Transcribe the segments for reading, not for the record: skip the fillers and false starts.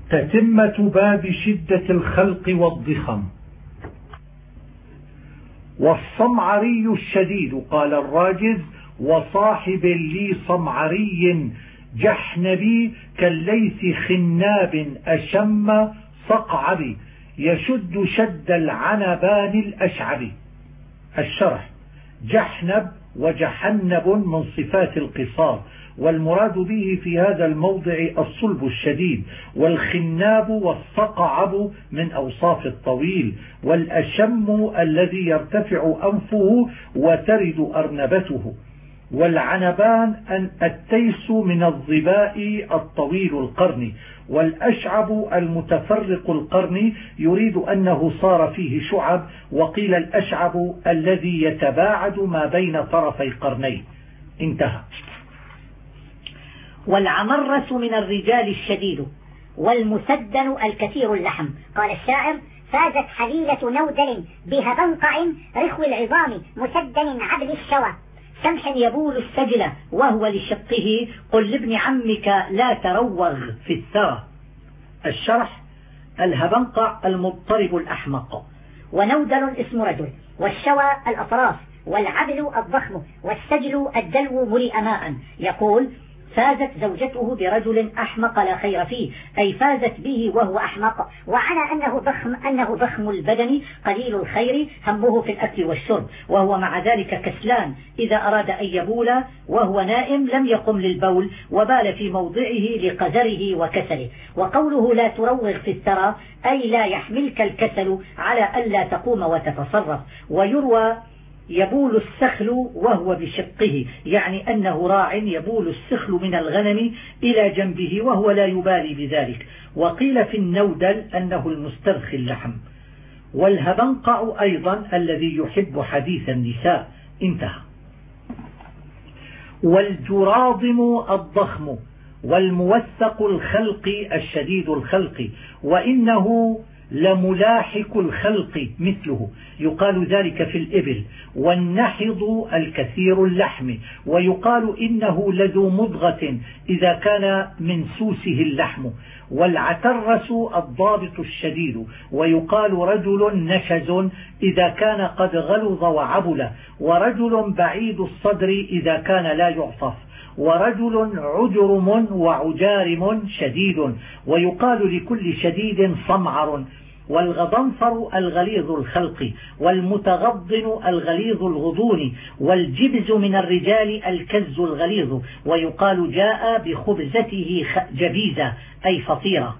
تتمة باب شدة الخلق والضخم. والصمعري الشديد، قال الراجز: وصاحب لي صمعري جحنبي كالليث خناب أشم صقعب يشد شد العنبان الأشعب. الشرح: جحنب وجحنب من صفات القصار، والمراد به في هذا الموضع الصلب الشديد، والخناب والصقعب من أوصاف الطويل، والأشم الذي يرتفع أنفه وترد أرنبته، والعنبان التيس من الظباء الطويل القرن، والأشعب المتفرق القرن يريد أنه صار فيه شعب، وقيل الأشعب الذي يتباعد ما بين طرفي قرنيه. انتهى. والعمرس من الرجال الشديد، والمسدن الكثير اللحم. قال الشاعر: فازت حليلة نودل بهبنقع رخو العظام مسدن عبد الشوى، سمح يبول السجل وهو لشقه، قل لابن عمك لا تروغ في الثرى. الشرح: الهبنقع المضطرب الأحمق، ونودل اسم رجل، والشوى الأطراف، والعبل الضخم، والسجل الدلو ملئ ماء. يقول: فازت زوجته برجل أحمق لا خير فيه، أي فازت به وهو أحمق، وعلى أنه ضخم البدن قليل الخير، همه في الأكل والشرب، وهو مع ذلك كسلان، إذا أراد أن يبول وهو نائم لم يقم للبول، وبال في موضعه لقدره وكسله. وقوله لا تروغ في الثرى أي لا يحملك الكسل على ألا تقوم وتتصرف. ويروى: يبول السخل وهو بشقه، يعني أنه راع يبول السخل من الغنم إلى جنبه وهو لا يبالي بذلك. وقيل في النودل أنه المسترخي اللحم. والهبنقع أيضا الذي يحب حديث النساء. انتهى. والجراضم الضخم، والموثق الخلق الشديد الخلق، وإنه لملاحق الخلق مثله، يقال ذلك في الإبل. والنحض الكثير اللحم، ويقال إنه لذو مضغة إذا كان من سوسه اللحم. والعترس الضابط الشديد، ويقال رجل نشز إذا كان قد غلظ وعبل، ورجل بعيد الصدر إذا كان لا يعطف، ورجل عجرم وعجارم شديد، ويقال لكل شديد صمعر. والغضنفر الغليظ الخلق، والمتغضن الغليظ الغضون، والجبز من الرجال الكز الغليظ، ويقال جاء بخبزته جبيزة أي فطيرة.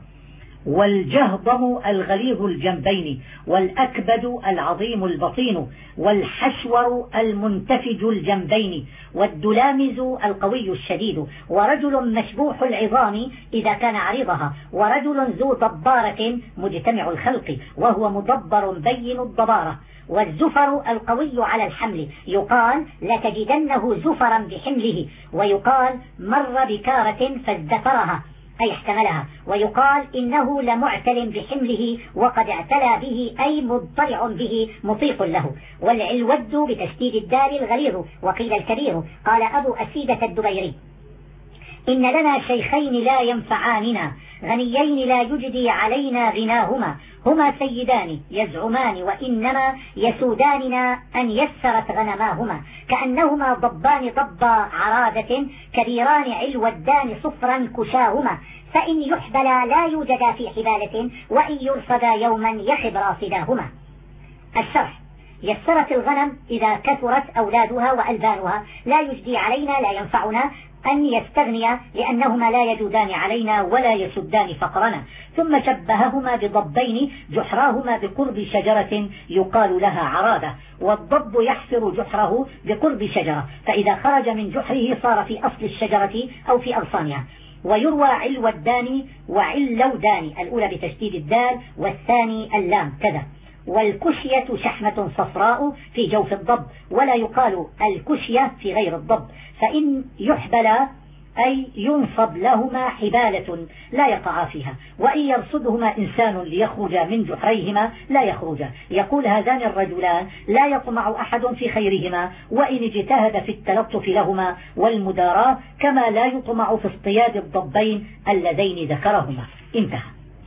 والجهضم الغليظ الجنبين، والأكبد العظيم البطين، والحشور المنتفج الجنبين، والدلامز القوي الشديد، ورجل مشبوح العظام إذا كان عريضها، ورجل ذو ضبارة مجتمع الخلق وهو مدبر بين الضبارة. والزفر القوي على الحمل، يقال لتجدنه زفرا بحمله، ويقال مر بكارة فازدفرها أي احتملها، ويقال إنه لمعتل بحمله وقد اعتلى به أي مضطرع به مطيق له. والعلود بتشديد الدال الغليظ، وقيل الكبير. قال أبو أسيدة الدبيري: إن لنا شيخين لا ينفعاننا، غنيين لا يجدي علينا غناهما، هما سيدان يزعمان وإنما يسوداننا أن يسرت غنماهما، كأنهما ضبان ضبا عرادة، كبيران علودان صفرا كشاهما، فإن يحبلا لا يوجدا في حبالة، وإن يرصدا يوما يخب راصداهما. الشرح: يسرت الغنم إذا كثرت أولادها وألبانها، لا يجدي علينا لا ينفعنا أن يستغني لأنهما لا يجودان علينا ولا يسدان فقرنا. ثم شبههما بضبين جحراهما بقرب شجرة يقال لها عرادة، والضب يحفر جحره بقرب شجرة، فإذا خرج من جحره صار في أصل الشجرة أو في أغصانها. ويروى علودان وعلودان، الأولى بتشديد الدال والثاني اللام كذا. والكشية شحمة صفراء في جوف الضب، ولا يقال الكشية في غير الضب، فإن يحبلا أي ينصب لهما حبالة لا يقع فيها، وإن يرصدهما إنسان ليخرج من جحريهما لا يخرجا. يقول هذان الرجلان لا يطمع أحد في خيرهما، وإن اجتهد في التلطف لهما والمداراة، كما لا يطمع في اصطياد الضبين اللذين ذكرهما. انتهى.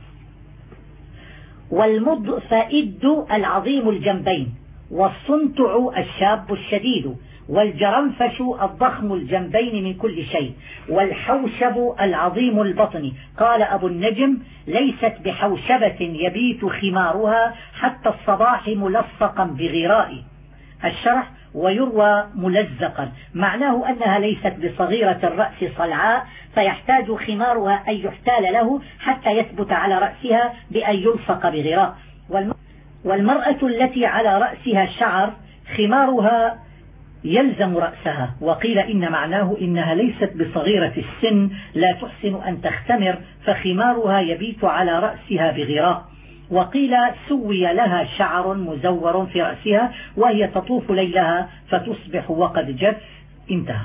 والمضفئد العظيم الجنبين، والصنتع الشاب الشديد، والجرنفش الضخم الجنبين من كل شيء، والحوشب العظيم البطن. قال أبو النجم: ليست بحوشبة يبيت خمارها حتى الصباح ملصقا بغراء. الشرح: ويروى ملزقا، معناه أنها ليست بصغيرة الرأس صلعاء فيحتاج خمارها أن يحتال له حتى يثبت على رأسها بأن يلصق بغراء. والمرأة التي على رأسها شعر خمارها يلزم رأسها. وقيل إن معناه إنها ليست بصغيرة السن لا تحسن أن تختمر فخمارها يبيت على رأسها بغراء. وقيل سوي لها شعر مزور في رأسها وهي تطوف ليلها فتصبح وقد جف. انتهى.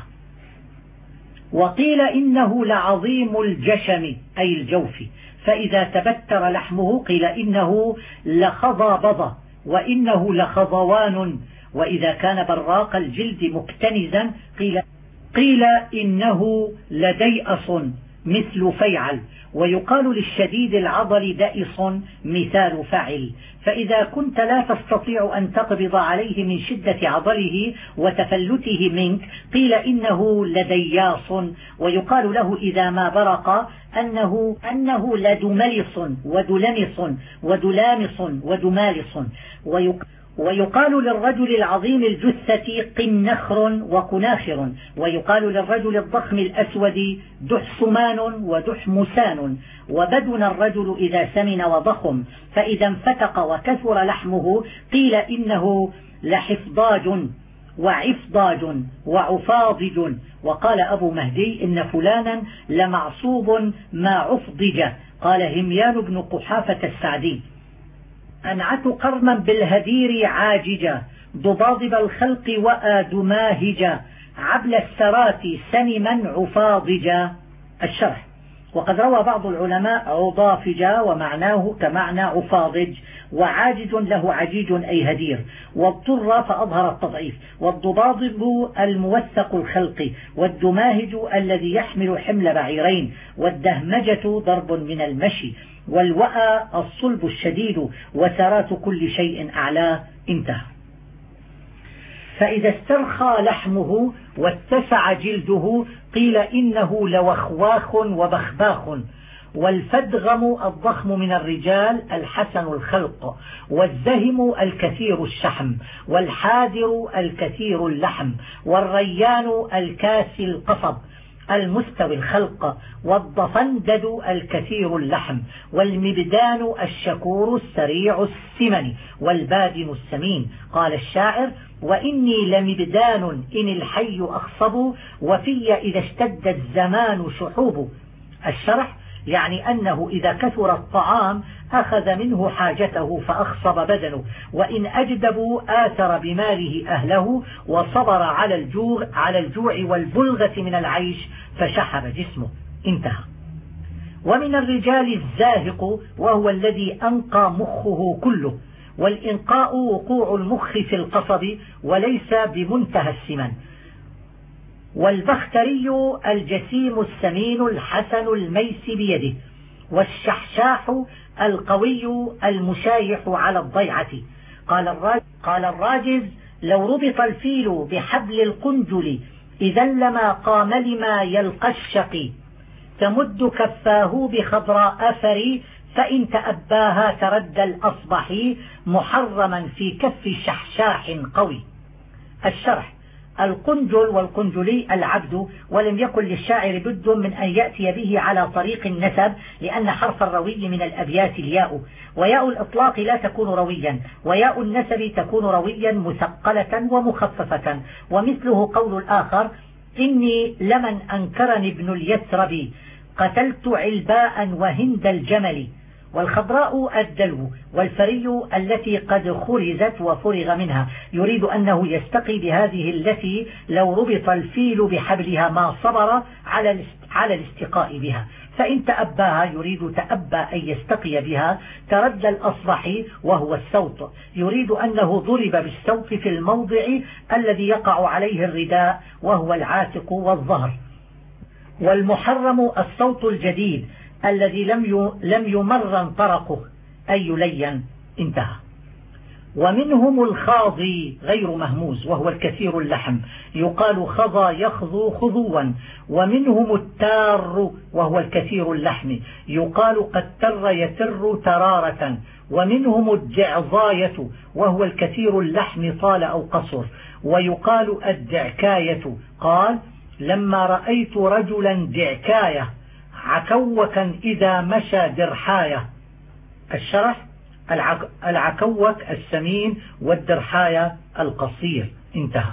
وقيل إنه لعظيم الجشم أي الجوف، فإذا تبتر لحمه قيل إنه لخضابض، وإنه لخضوان، وإذا كان براق الجلد مكتنزا قيل إنه لديئص مثل فيعل. ويقال للشديد العضل دائص مثال فعل. فإذا كنت لا تستطيع أن تقبض عليه من شدة عضله وتفلته منك قيل إنه لدياص. ويقال له إذا ما برق أنه لدملص ودلمص ودلامص ودمالص. ويقال للرجل العظيم الجثة قنخر وكناخر. ويقال للرجل الضخم الأسود دحسمان ودحمسان. وبدن الرجل إذا سمن وضخم، فإذا انفتق وكثر لحمه قيل إنه لحفضاج وعفضاج وعفاضج. وقال أبو مهدي إن فلانا لمعصوب ما عفضج. قال هميان بن قحافة السعدي: أنعت قرما بالهدير عاججا، ضباضب الخلق وآدماهجا، عبل السرات سنما عفاضجا. الشرح: وقد روى بعض العلماء عضافجا ومعناه كمعنى عفاضج، وعاجج له عجيج أي هدير، واضطر فأظهر التضعيف. والضباضب الموثق الخلق، والدماهج الذي يحمل حمل بعيرين، والدهمجة ضرب من المشي، والوأى الصلب الشديد، وسرات كل شيء أعلاه. انتهى. فإذا استرخى لحمه واتسع جلده قيل إنه لوخواخ وبخباخ. والفدغم الضخم من الرجال الحسن الخلق، والزهم الكثير الشحم، والحاذر الكثير اللحم، والريان الكاسي القصب المستوي الخلق، والضفندد الكثير اللحم، والمبدان الشكور السريع السمن، والبادن السمين. قال الشاعر: وإني لمبدان إن الحي أخصب، وفي إذا اشتد الزمان شحوب. الشرح: يعني أنه إذا كثر الطعام أخذ منه حاجته فأخصب بدنه، وإن أجدبوا آثر بماله أهله، وصبر على الجوع والبلغة من العيش فشحب جسمه. انتهى. ومن الرجال الزاهق وهو الذي أنقى مخه كله، والإنقاء وقوع المخ في القصب وليس بمنتهى السمن. والبختري الجسيم السمين الحسن الميس بيده، والشحشاح القوي المشايح على الضيعة. قال الراجز: لو ربط الفيل بحبل القنجل إذا لما قام لما يلقى الشقي، تمد كفاه بخضراء فري، فإن تأباها تردى الأصبح، محرما في كف شحشاح قوي. الشرح: القنجل والقنجلي العبد، ولم يكن للشاعر بد من أن يأتي به على طريق النسب، لأن حرف الروي من الأبيات الياء، وياء الإطلاق لا تكون رويا، وياء النسب تكون رويا مثقلة ومخففة. ومثله قول الآخر: إني لمن أنكرني ابن اليثرب، قتلت علباء وهند الجمل. والخضراء الدلو، والفري التي قد خرزت وفرغ منها، يريد أنه يستقي بهذه التي لو ربط الفيل بحبلها ما صبر على الاستقاء بها، فإن تأباها يريد تأبى أن يستقي بها تردى الأصبح، وهو السوط، يريد أنه ضرب بالسوط في الموضع الذي يقع عليه الرداء وهو العاتق والظهر. والمحرم الصوت الجديد الذي لم يمرن طرقه، أي يلين. انتهى. ومنهم الخاضي غير مهموز وهو الكثير اللحم، يقال خضى يخضو خضوا. ومنهم التار وهو الكثير اللحم، يقال قد تر يتر ترارة. ومنهم الجعظاية وهو الكثير اللحم طال أو قصر، ويقال الدعكاية. قال: لما رأيت رجلا دعكاية عكوكا إذا مشى درحاية. الشرح: العكوك السمين والدرحاية القصير. انتهى.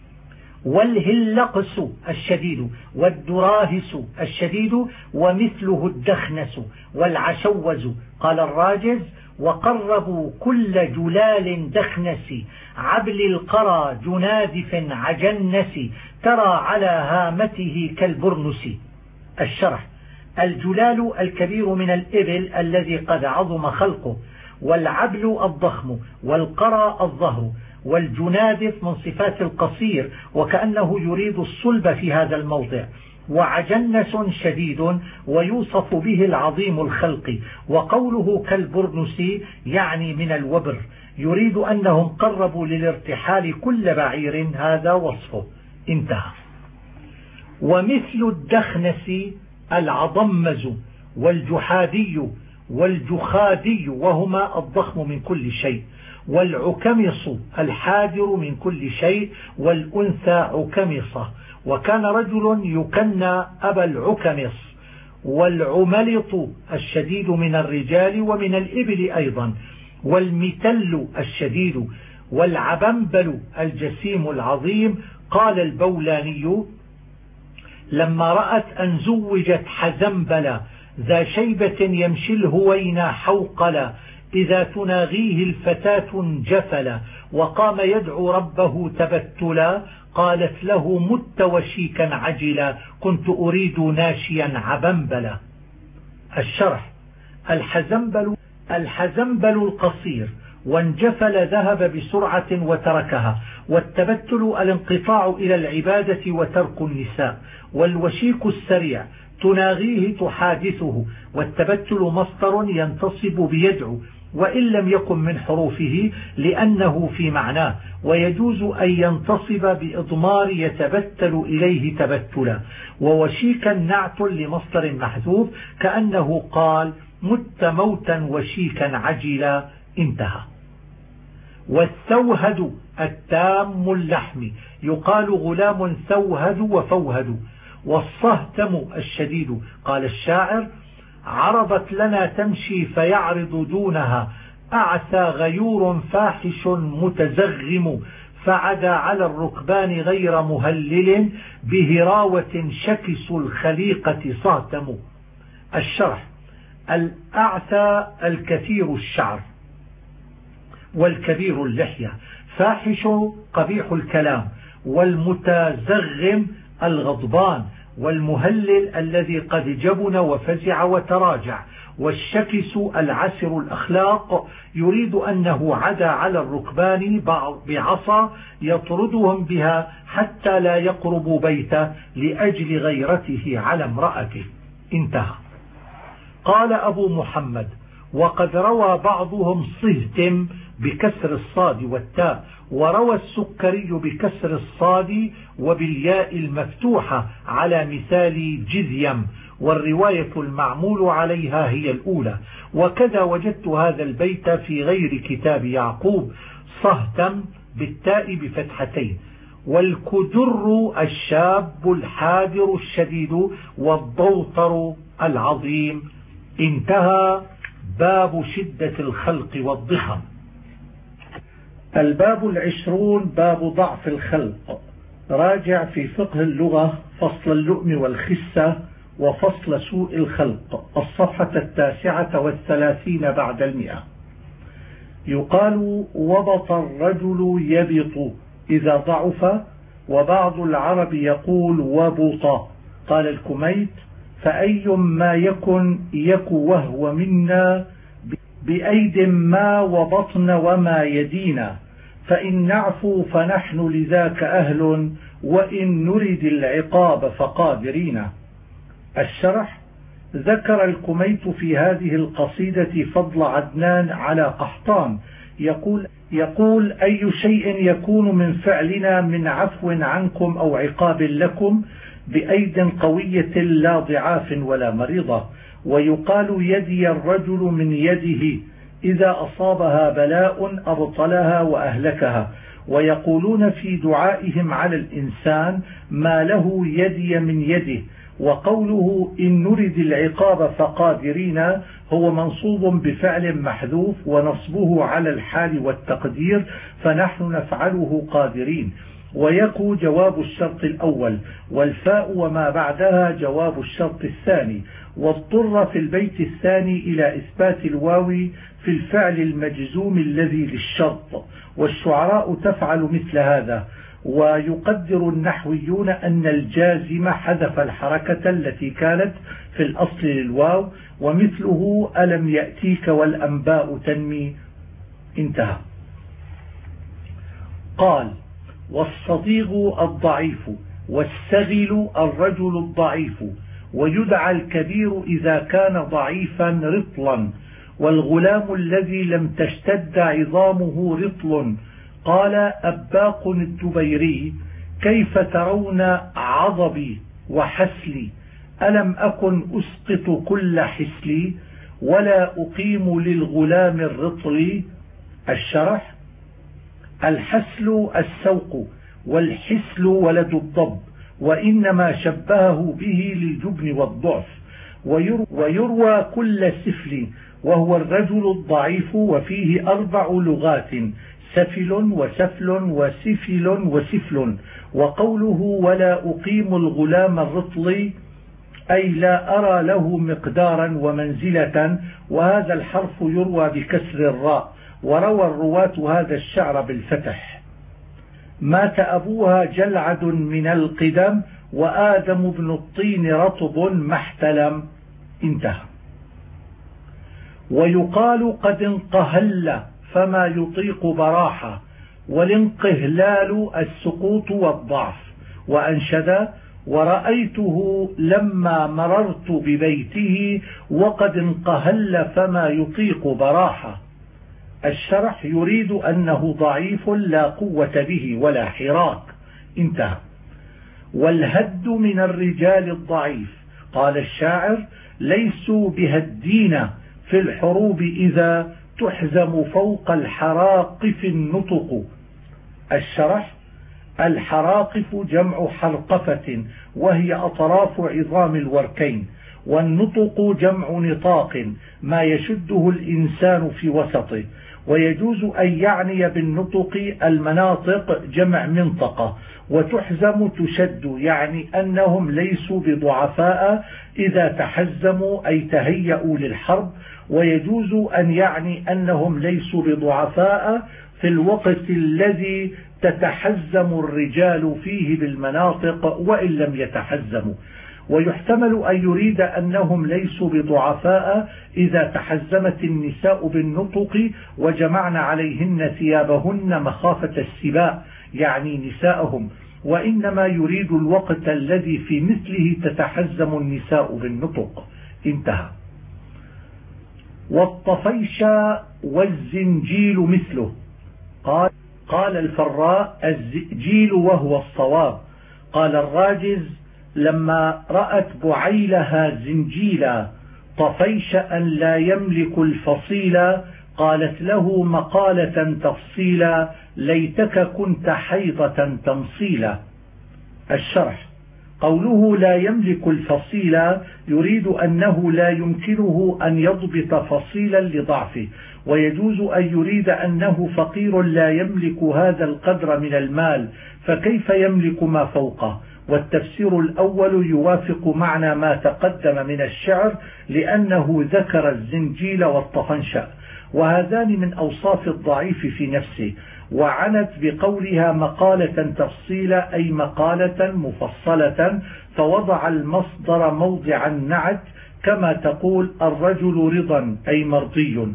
والهلقس الشديد والدراهس الشديد ومثله الدخنس والعشوز. قال الراجز: وقربوا كل جلال دخنس عبل القرى جنادف عجنس ترى على هامته كالبرنس. الشرح: الجلال الكبير من الإبل الذي قد عظم خلقه، والعبل الضخم، والقرى الظهر، والجنادف من صفات القصير وكأنه يريد الصلب في هذا الموضع. وعجنس شديد ويوصف به العظيم الخلق. وقوله كالبرنس يعني من الوبر، يريد أنهم قربوا للارتحال كل بعير، هذا وصفه. انتهى. ومثل الدخنس العضمز والجحادي والجخادي وهما الضخم من كل شيء، والعكمص الحادر من كل شيء، والأنثى عكمصة. وكان رجل يكنى أبا العكمص. والعملط الشديد من الرجال ومن الإبل أيضا، والمتل الشديد، والعبنبل الجسيم العظيم. قال البولاني: لما رأت أن زوجت حزنبلا ذا شيبة يمشي الهوينا حوقلا إذا تناغيه الفتاة جفلا وقام يدعو ربه تبتلا قالت له: مت وشيكا عجلا كنت أريد ناشيا عبنبلا. الشرح: الحزنبل القصير، وانجفل ذهب بسرعة وتركها. والتبتل الانقطاع إلى العبادة وترك النساء. والوشيك السريع تناغيه تحادثه. والتبتل مصدر ينتصب بيدعو وإن لم يكن من حروفه لأنه في معناه، ويجوز أن ينتصب بإضمار يتبتل إليه تبتلا. ووشيكا نعت لمصدر محذوف كأنه قال: مت موتا وشيكا عجلا. انتهى. والثوهد التام اللحم، يقال غلام ثوهد وفوهد. والصهتم الشديد، قال الشاعر: عرضت لنا تمشي فيعرض دونها أعثى غيور فاحش متزغم فعدا على الركبان غير مهلل بهراوة شكس الخليقة صهتم. الشرح: الأعثى الكثير الشعر والكبير اللحية، فاحش قبيح الكلام، والمتزغم الغضبان، والمهلل الذي قد جبن وفزع وتراجع، والشكس العسر الأخلاق، يريد أنه عدا على الركبان بعصا يطردهم بها حتى لا يقربوا بيته لأجل غيرته على امرأته. انتهى. قال أبو محمد: وقد روى بعضهم صهتم بكسر الصاد والتاء، وروى السكري بكسر الصاد وبالياء المفتوحة على مثال جذيم، والرواية المعمول عليها هي الأولى. وكذا وجدت هذا البيت في غير كتاب يعقوب: صهتم بالتاء بفتحتين. والكدر الشاب الحاذر الشديد، والضوطر العظيم. انتهى. باب شدة الخلق والضخم. الباب 20 باب ضعف الخلق. راجع في فقه اللغة فصل اللؤم والخسة وفصل سوء الخلق، الصفحة 39 بعد 100. يقال: وبط الرجل يبط إذا ضعف، وبعض العرب يقول وبط. قال الكميت: فأي ما يكن وهو منا بأيد ما وبطن وما يدينا، فإن نعفو فنحن لذاك أهل، وإن نرد العقاب فقادرين. الشرح: ذكر الكميت في هذه القصيدة فضل عدنان على قحطان، يقول أي شيء يكون من فعلنا من عفو عنكم أو عقاب لكم بأيد قوية لا ضعاف ولا مريضة. ويقال يدي الرجل من يده إذا أصابها بلاء أبطلها وأهلكها. ويقولون في دعائهم على الإنسان ما له يدي من يده. وقوله إن نرد العقاب فقادرين هو منصوب بفعل محذوف ونصبه على الحال والتقدير فنحن نفعله قادرين. ويكو جواب الشرط الأول، والفاء وما بعدها جواب الشرط الثاني. واضطر في البيت الثاني إلى إثبات الواو في الفعل المجزوم الذي للشرط، والشعراء تفعل مثل هذا. ويقدر النحويون أن الجازم حذف الحركة التي كانت في الأصل للواو، ومثله ألم يأتيك والأنباء تنمي. انتهى. قال والصديق الضعيف والسبل الرجل الضعيف، ويدعى الكبير إذا كان ضعيفا رطلا، والغلام الذي لم تشتد عظامه رطل. قال أباق الدبيري كيف ترون عضبي وحسلي، ألم أكن أسقط كل حسلي ولا أقيم للغلام الرطل. الشرح الحسل السوق، والحسل ولد الضب، وإنما شبهه به للجبن والضعف. ويروى كل سفل وهو الرجل الضعيف، وفيه 4 لغات: سفل وسفل وسفل وسفل. وقوله ولا أقيم الغلام الرطل أي لا أرى له مقدارا ومنزلة، وهذا الحرف يروى بكسر الراء. وروى الرواة هذا الشعر بالفتح: مات أبوها جلعد من القدم، وآدم بن الطين رطب ما احتلم. انتهى. ويقال قد انقهل فما يطيق براحة، والانقهلال السقوط والضعف. وأنشد ورأيته لما مررت ببيته وقد انقهل فما يطيق براحة. الشرح يريد أنه ضعيف لا قوة به ولا حراك. انتهى. والهد من الرجال الضعيف. قال الشاعر ليسوا بهدين في الحروب إذا تحزم فوق الحراقف النطق. الشرح الحراقف جمع حرقفة، وهي أطراف عظام الوركين، والنطق جمع نطاق ما يشده الإنسان في وسطه. ويجوز أن يعني بالنطق المناطق جمع منطقة، وتحزم تشد، يعني أنهم ليسوا بضعفاء إذا تحزموا أي تهيأوا للحرب. ويجوز أن يعني أنهم ليسوا بضعفاء في الوقت الذي تتحزم الرجال فيه بالمناطق وإن لم يتحزموا. ويحتمل أن يريد أنهم ليسوا بضعفاء إذا تحزمت النساء بالنطق وجمعن عليهن ثيابهن مخافة السباء، يعني نساءهم، وإنما يريد الوقت الذي في مثله تتحزم النساء بالنطق. انتهى. والطفيشة والزنجيل مثله. قال الفراء الزنجيل وهو الصواب. قال الراجز لما رأت بعيلها زنجيلا طفيش أن لا يملك الفصيلا، قالت له مقالة تفصيلا ليتك كنت حيضة تمصيلا. الشرح قوله لا يملك الفصيلا يريد أنه لا يمكنه أن يضبط فصيلا لضعفه، ويجوز أن يريد أنه فقير لا يملك هذا القدر من المال، فكيف يملك ما فوقه؟ والتفسير الأول يوافق معنى ما تقدم من الشعر، لأنه ذكر الزنجيل والطفنشأ، وهذان من أوصاف الضعيف في نفسه. وعنت بقولها مقالة تفصيلا أي مقالة مفصلة، فوضع المصدر موضع النعت كما تقول الرجل رضا أي مرضي.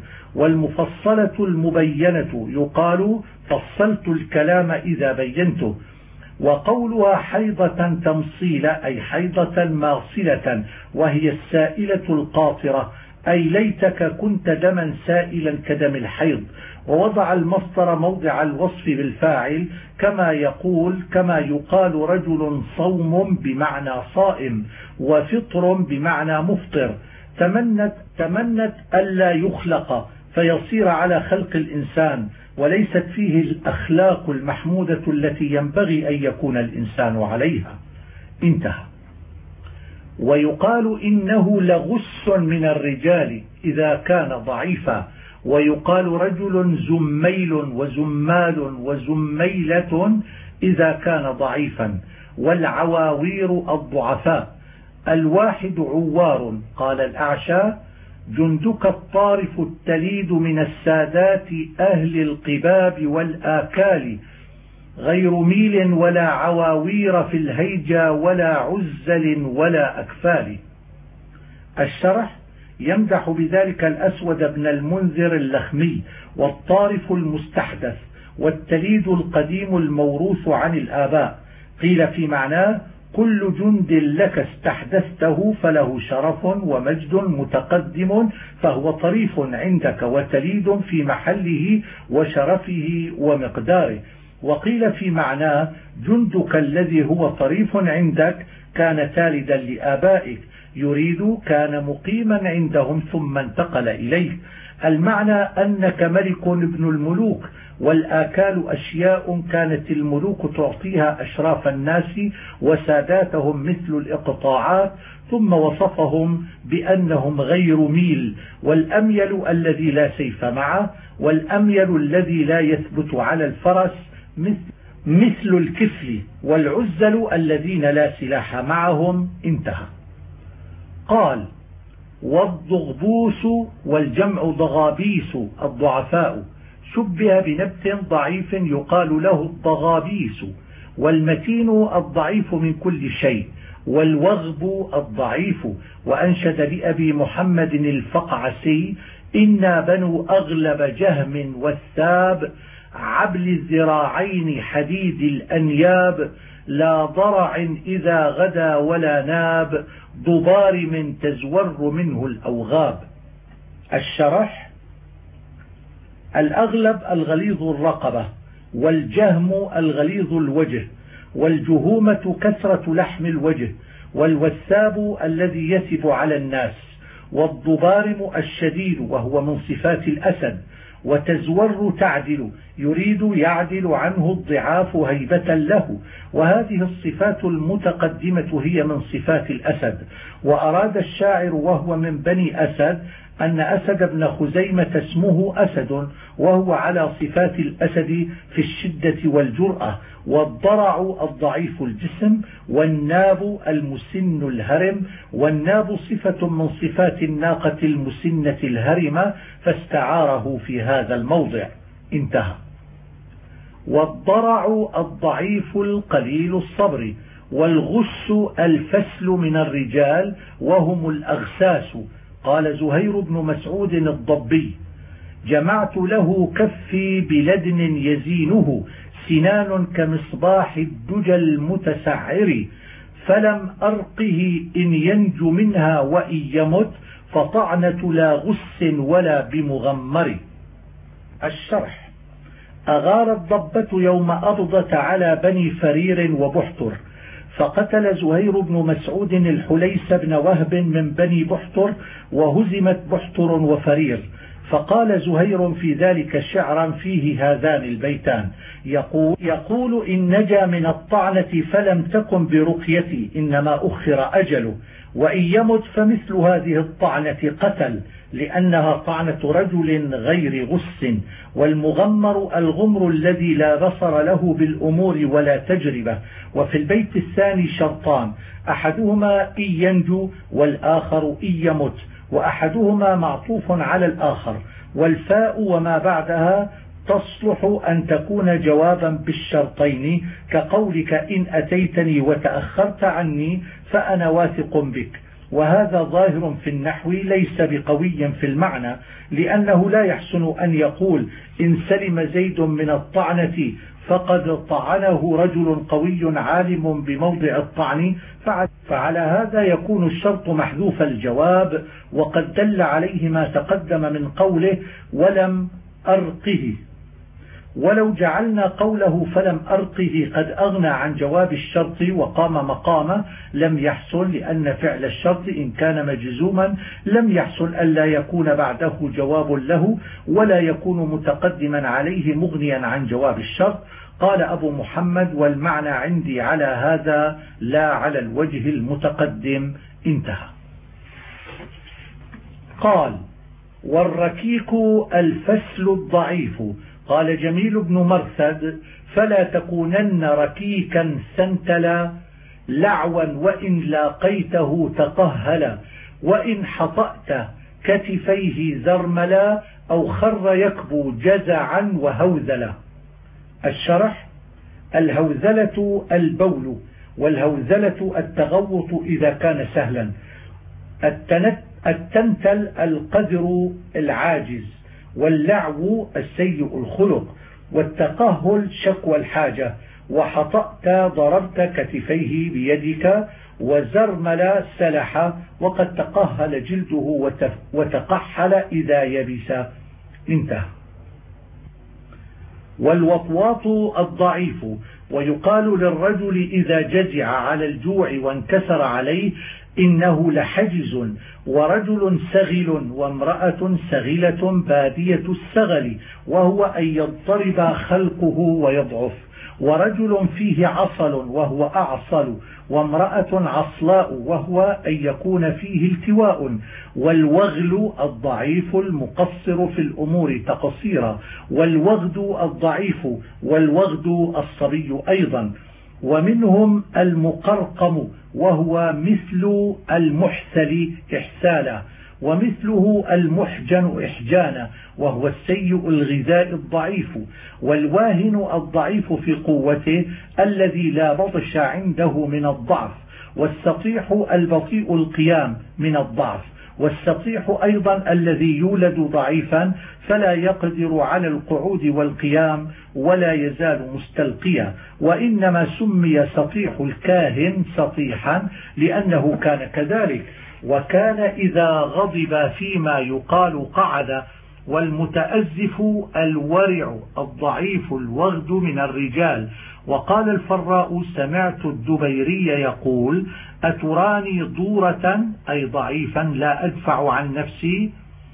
والمفصلة المبينة يقال فصلت الكلام إذا بينته. وقولها حيضة تمصيلة أي حيضة ماصلة، وهي السائلة القاطرة، أي ليتك كنت دما سائلا كدم الحيض. ووضع المصدر موضع الوصف بالفاعل كما يقال رجل صوم بمعنى صائم، وفطر بمعنى مفطر. تمنت ألا يخلق فيصير على خلق الإنسان، وليست فيه الأخلاق المحمودة التي ينبغي أن يكون الإنسان عليها. انتهى. ويقال إنه لغس من الرجال إذا كان ضعيفا، ويقال رجل زميل وزمال وزميلة إذا كان ضعيفا. والعواوير الضعفاء. الواحد عوار. قال الأعشى: جندك الطارف التليد من السادات أهل القباب والآكال، غير ميل ولا عواوير في الهيجا ولا عزل ولا أكفال. الشرح: يمدح بذلك الأسود بن المنذر اللخمي، والطارف المستحدث، والتليد القديم الموروث عن الآباء. قيل في معناه: كل جند لك استحدثته فله شرف ومجد متقدم، فهو طريف عندك وتليد في محله وشرفه ومقداره. وقيل في معناه: جندك الذي هو طريف عندك كان تالدا لآبائك، يريد كان مقيما عندهم ثم انتقل إليه. المعنى أنك ملك ابن الملوك، والآكال أشياء كانت الملوك تعطيها أشراف الناس وساداتهم مثل الإقطاعات، ثم وصفهم بأنهم غير ميل، والأميل الذي لا سيف معه، والأميل الذي لا يثبت على الفرس مثل الكفل، والعزل الذين لا سلاح معهم. انتهى. قال: والضغبوس والجمع ضغابيس الضعفاء، شبه بنبت ضعيف يقال له الضغابيس. والمتين الضعيف من كل شيء، والوغب الضعيف. وأنشد بأبي محمد الفقعسي: إنا بنو أغلب جهم والثاب، عبل الذراعين حديد الأنياب، لا ضرع إذا غدا ولا ناب، ضبار من تزور منه الأوغاب. الشرح: الأغلب الغليظ الرقبة، والجهم الغليظ الوجه، والجهومة كثرة لحم الوجه، والوثاب الذي يثب على الناس، والضبارم الشديد وهو من صفات الأسد. وتزور تعدل، يريد يعدل عنه الضعاف هيبة له، وهذه الصفات المتقدمة هي من صفات الأسد. وأراد الشاعر وهو من بني أسد أن أسد بن خزيمة اسمه أسد، وهو على صفات الأسد في الشدة والجرأة. والضرع الضعيف الجسم، والناب المسن الهرم، والناب صفة من صفات الناقة المسنة الهرمة، فاستعاره في هذا الموضع. انتهى. والضرع الضعيف القليل الصبر، والغش الفسل من الرجال وهم الأغساس. قال زهير بن مسعود الضبي: جمعت له كفي بلدن يزينه، سنان كمصباح الدجى المتسعر، فلم أرقه إن ينج منها وإن يمت، فطعنة لا غس ولا بمغمر. الشرح: أغارت ضبة يوم أبضت على بني فرير وبحتر، فقتل زهير بن مسعود الحليس بن وهب من بني بحتر، وهزمت بحتر وفرير. فقال زهير في ذلك شعرا فيه هذان البيتان، يقول إن نجا من الطعنة فلم تكن برقيتي، إنما أخر أجله، وإن يمت فمثل هذه الطعنة قتل، لأنها طعنة رجل غير غس. والمغمر الغمر الذي لا بصر له بالأمور ولا تجربة. وفي البيت الثاني شرطان: أحدهما إن ينجو، والآخر إن يمت، وأحدهما معطوف على الآخر، والفاء وما بعدها تصلح أن تكون جوابا بالشرطين، كقولك إن أتيتني وتأخرت عني فأنا واثق بك. وهذا ظاهر في النحو ليس بقوي في المعنى، لأنه لا يحسن أن يقول إن سلم زيد من الطعنة فقد طعنه رجل قوي عالم بموضع الطعن، فعلى هذا يكون الشرط محذوف الجواب، وقد دل عليه ما تقدم من قوله ولم أرقه. ولو جعلنا قوله فلم أرقه قد أغنى عن جواب الشرط وقام مقامه لم يحصل، لأن فعل الشرط إن كان مجزوما لم يحصل ألا يكون بعده جواب له، ولا يكون متقدما عليه مغنيا عن جواب الشرط. قال أبو محمد والمعنى عندي على هذا لا على الوجه المتقدم. انتهى. قال والركيك الفسل الضعيف. قال جميل بن مرثد فلا تكونن ركيكا سنتلا لعوا وإن لاقيته تقهلا وإن حطأت كتفيه زرملا أو خر يكبو جزعا وهوذلا. الشرح: الهوذلة البول، والهوذلة التغوط إذا كان سهلا. التنتل القذر العاجز، واللعو السيء الخلق، والتقهل شكوى الحاجة. وحطأت ضربت كتفيه بيدك، وزرمل سلح وقد تقهل جلده وتقحل إذا يبس. انتهى. والوطواط الضعيف. ويقال للرجل إذا جزع على الجوع وانكسر عليه إنه لحجز، ورجل سغل وامرأة سغلة بادية السغل، وهو أن يضطرب خلقه ويضعف. ورجل فيه عصل وهو أعصل، وامرأة عصلاء وهو أن يكون فيه التواء. والوغل الضعيف المقصر في الأمور تقصيرا، والوغد الضعيف، والوغد الصبي أيضا. ومنهم المقرقم وهو مثل المحسل إحسالا، ومثله المحجن إحجانا وهو السيء الغذاء الضعيف. والواهن الضعيف في قوته الذي لا بطش عنده من الضعف. والسطيح البطيء القيام من الضعف. والسطيح أيضا الذي يولد ضعيفا فلا يقدر على القعود والقيام ولا يزال مستلقيا. وإنما سمي سطيح الكاهن سطيحا لأنه كان كذلك، وكان إذا غضب فيما يقال قعد. والمتأزف الورع الضعيف الوغد من الرجال. وقال الفراء سمعت الدبيري يقول أتراني ضورة أي ضعيفا لا أدفع عن نفسي.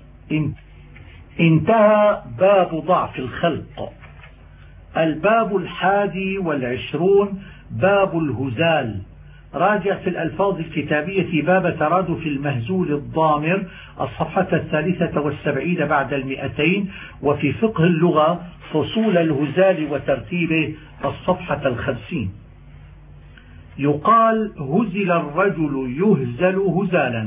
انتهى باب ضعف الخلق. الباب 21 باب الهزال. راجع في الألفاظ الكتابية باب ترادف المهزول الضامر الصفحة 73 بعد 200، وفي فقه اللغة فصول الهزال وترتيبه الصفحة 50. يقال هزل الرجل يهزل هزالا،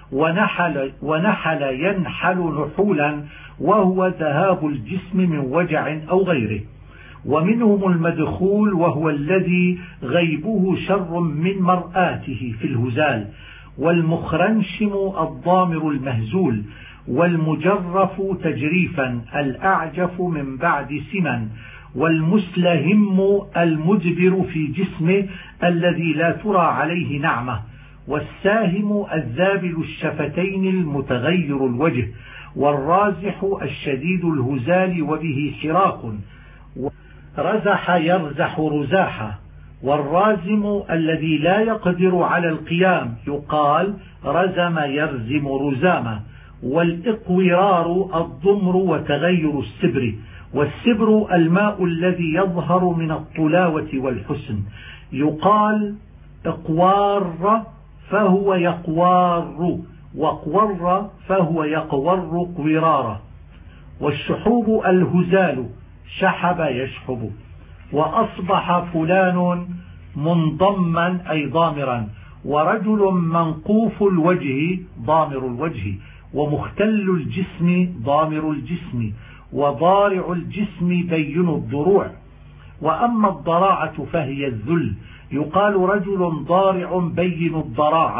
ونحل ينحل نحولا، وهو ذهاب الجسم من وجع أو غيره. ومنهم المدخول وهو الذي غيبه شر من مرآته في الهزال. والمخرنشم الضامر المهزول. والمجرف تجريفا الأعجف من بعد سمن. والمسلهم المدبر في جسمه الذي لا ترى عليه نعمة. والساهم الذابل الشفتين المتغير الوجه. والرازح الشديد الهزال وبه حراك. رزح يرزح رزاحة. والرازم الذي لا يقدر على القيام يقال رزم يرزم رزامة. والإقورار الضمر وتغير السبر. والسبر الماء الذي يظهر من الطلاوة والحسن، يقال اقوار فهو يقوار، وقور فهو يقور قورارا. والشحوب الهزال شحب يشحب. وأصبح فلان منضما أي ضامرا. ورجل منقوف الوجه ضامر الوجه. ومختل الجسم ضامر الجسم. وضارع الجسم بين الضروع. وأما الضراعة فهي الذل، يقال رجل ضارع بين الضراعة.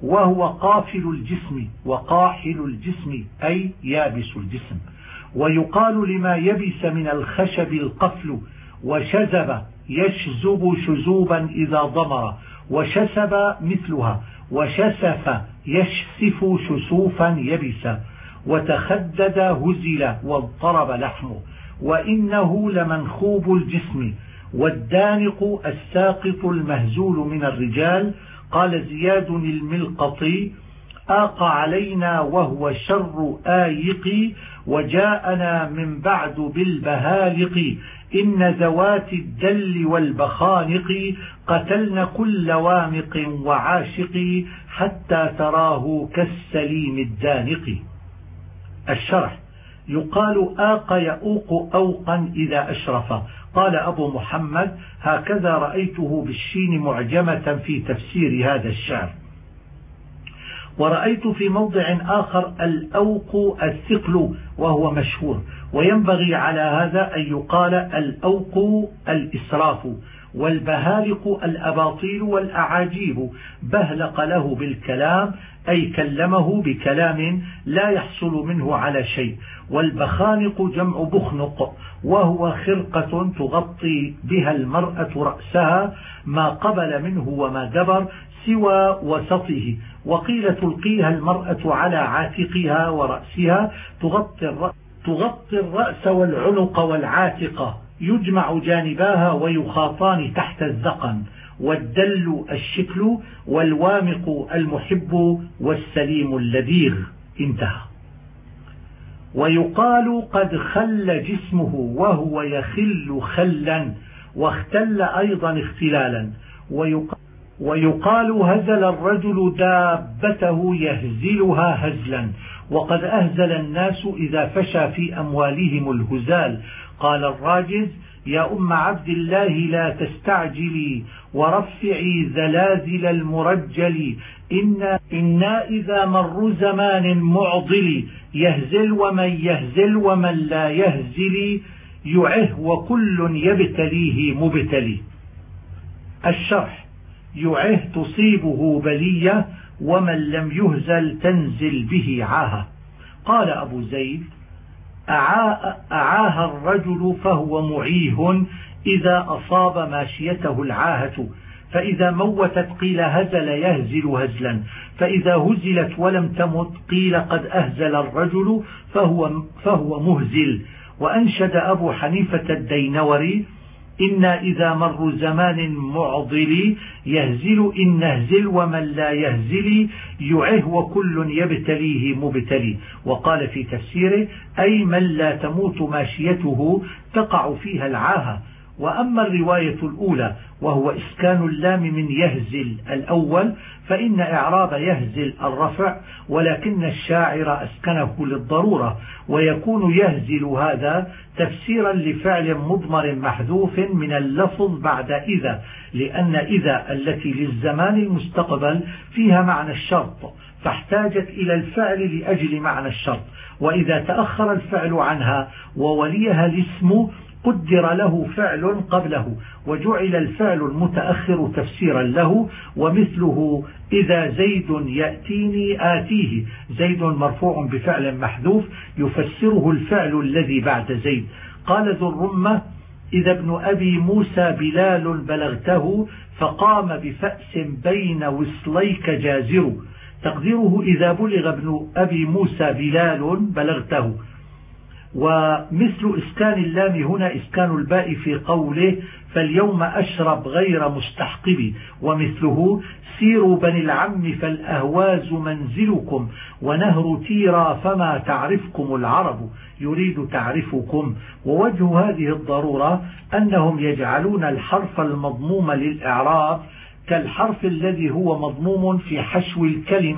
وهو قافل الجسم، وقاحل الجسم أي يابس الجسم. ويقال لما يبس من الخشب القفل، وشزب يشزب شزوبا إذا ضمر، وشسب مثلها، وشسف يشسف شسوفا يبسا، وتخدد هزل واضطرب لحمه. وإنه لمنخوب الجسم، والدانق الساقط المهزول من الرجال. قال زياد الملقطي: آق علينا وهو شر آيق، وجاءنا من بعد بالبهالق، إن ذوات الدل والبخانق قتلن كل وامق وعاشق، حتى تراه كالسليم الدانق. الشرح: يقال آق يؤوق أوقا إذا أشرف. قال أبو محمد: هكذا رأيته بالشين معجمة في تفسير هذا الشعر. ورأيت في موضع آخر الأوق الثقل، وهو مشهور، وينبغي على هذا أن يقال الأوق الإسراف، والبهالق الأباطيل والأعاجيب. بهلق له بالكلام أي كلمه بكلام لا يحصل منه على شيء. والبخانق جمع بخنق، وهو خرقة تغطي بها المرأة رأسها ما قبل منه وما دبر سوى وسطه. وقيل تلقيها المرأة على عاتقها ورأسها، تغطي الرأس والعنق والعاتق، يجمع جانباها ويخاطان تحت الذقن. والدل الشكل، والوامق المحب، والسليم اللذيذ. انتهى. ويقال قد خل جسمه وهو يخل خلا، واختل أيضا اختلالا. ويقال هزل الرجل دابته يهزلها هزلا، وقد أهزل الناس إذا فشى في أموالهم الهزال. قال الراجز: يا أم عبد الله لا تستعجلي، ورفعي زلازل المرجل، إنا إذا مر زمان معضل، يهزل ومن يهزل ومن لا يهزل، يعه وكل يبتليه مبتلي. الشرح: يعه تصيبه بلية، ومن لم يهزل تنزل به عاهة. قال أبو زيد: أعاها الرجل فهو معيه إذا أصاب ماشيته العاهة، فإذا موتت قيل هزل يهزل هزلا، فإذا هزلت ولم تمت قيل قد أهزل الرجل فهو مهزل. وأنشد أبو حنيفة الدينوري: إنا إذا مر زمان معضل، يهزل إن نهزل ومن لا يهزل، يعه وكل يبتليه مبتلي. وقال في تفسيره: أي من لا تموت ماشيته تقع فيها العاهة. وأما الرواية الأولى وهو إسكان اللام من يهزل الأول، فإن إعراب يهزل الرفع، ولكن الشاعر أسكنه للضرورة، ويكون يهزل هذا تفسيرا لفعل مضمر محذوف من اللفظ بعد إذا، لأن إذا التي للزمان المستقبل فيها معنى الشرط، فاحتاجت إلى الفعل لأجل معنى الشرط. وإذا تأخر الفعل عنها ووليها الاسم قدر له فعل قبله، وجعل الفعل المتأخر تفسيرا له. ومثله: إذا زيد يأتيني آتيه، زيد مرفوع بفعل محذوف يفسره الفعل الذي بعد زيد. قال ذو الرمة: إذا ابن أبي موسى بلال بلغته، فقام بفأس بين وصليك جازر. تقديره: إذا بلغ ابن أبي موسى بلال بلغته. ومثل إسكان اللام هنا إسكان الباء في قوله: فاليوم أشرب غير مستحقب. ومثله: سيروا بني العم فالأهواز منزلكم، ونهر تيرا فما تعرفكم العرب، يريد تعرفكم. ووجه هذه الضرورة أنهم يجعلون الحرف المضموم للإعراب كالحرف الذي هو مضموم في حشو الكلمة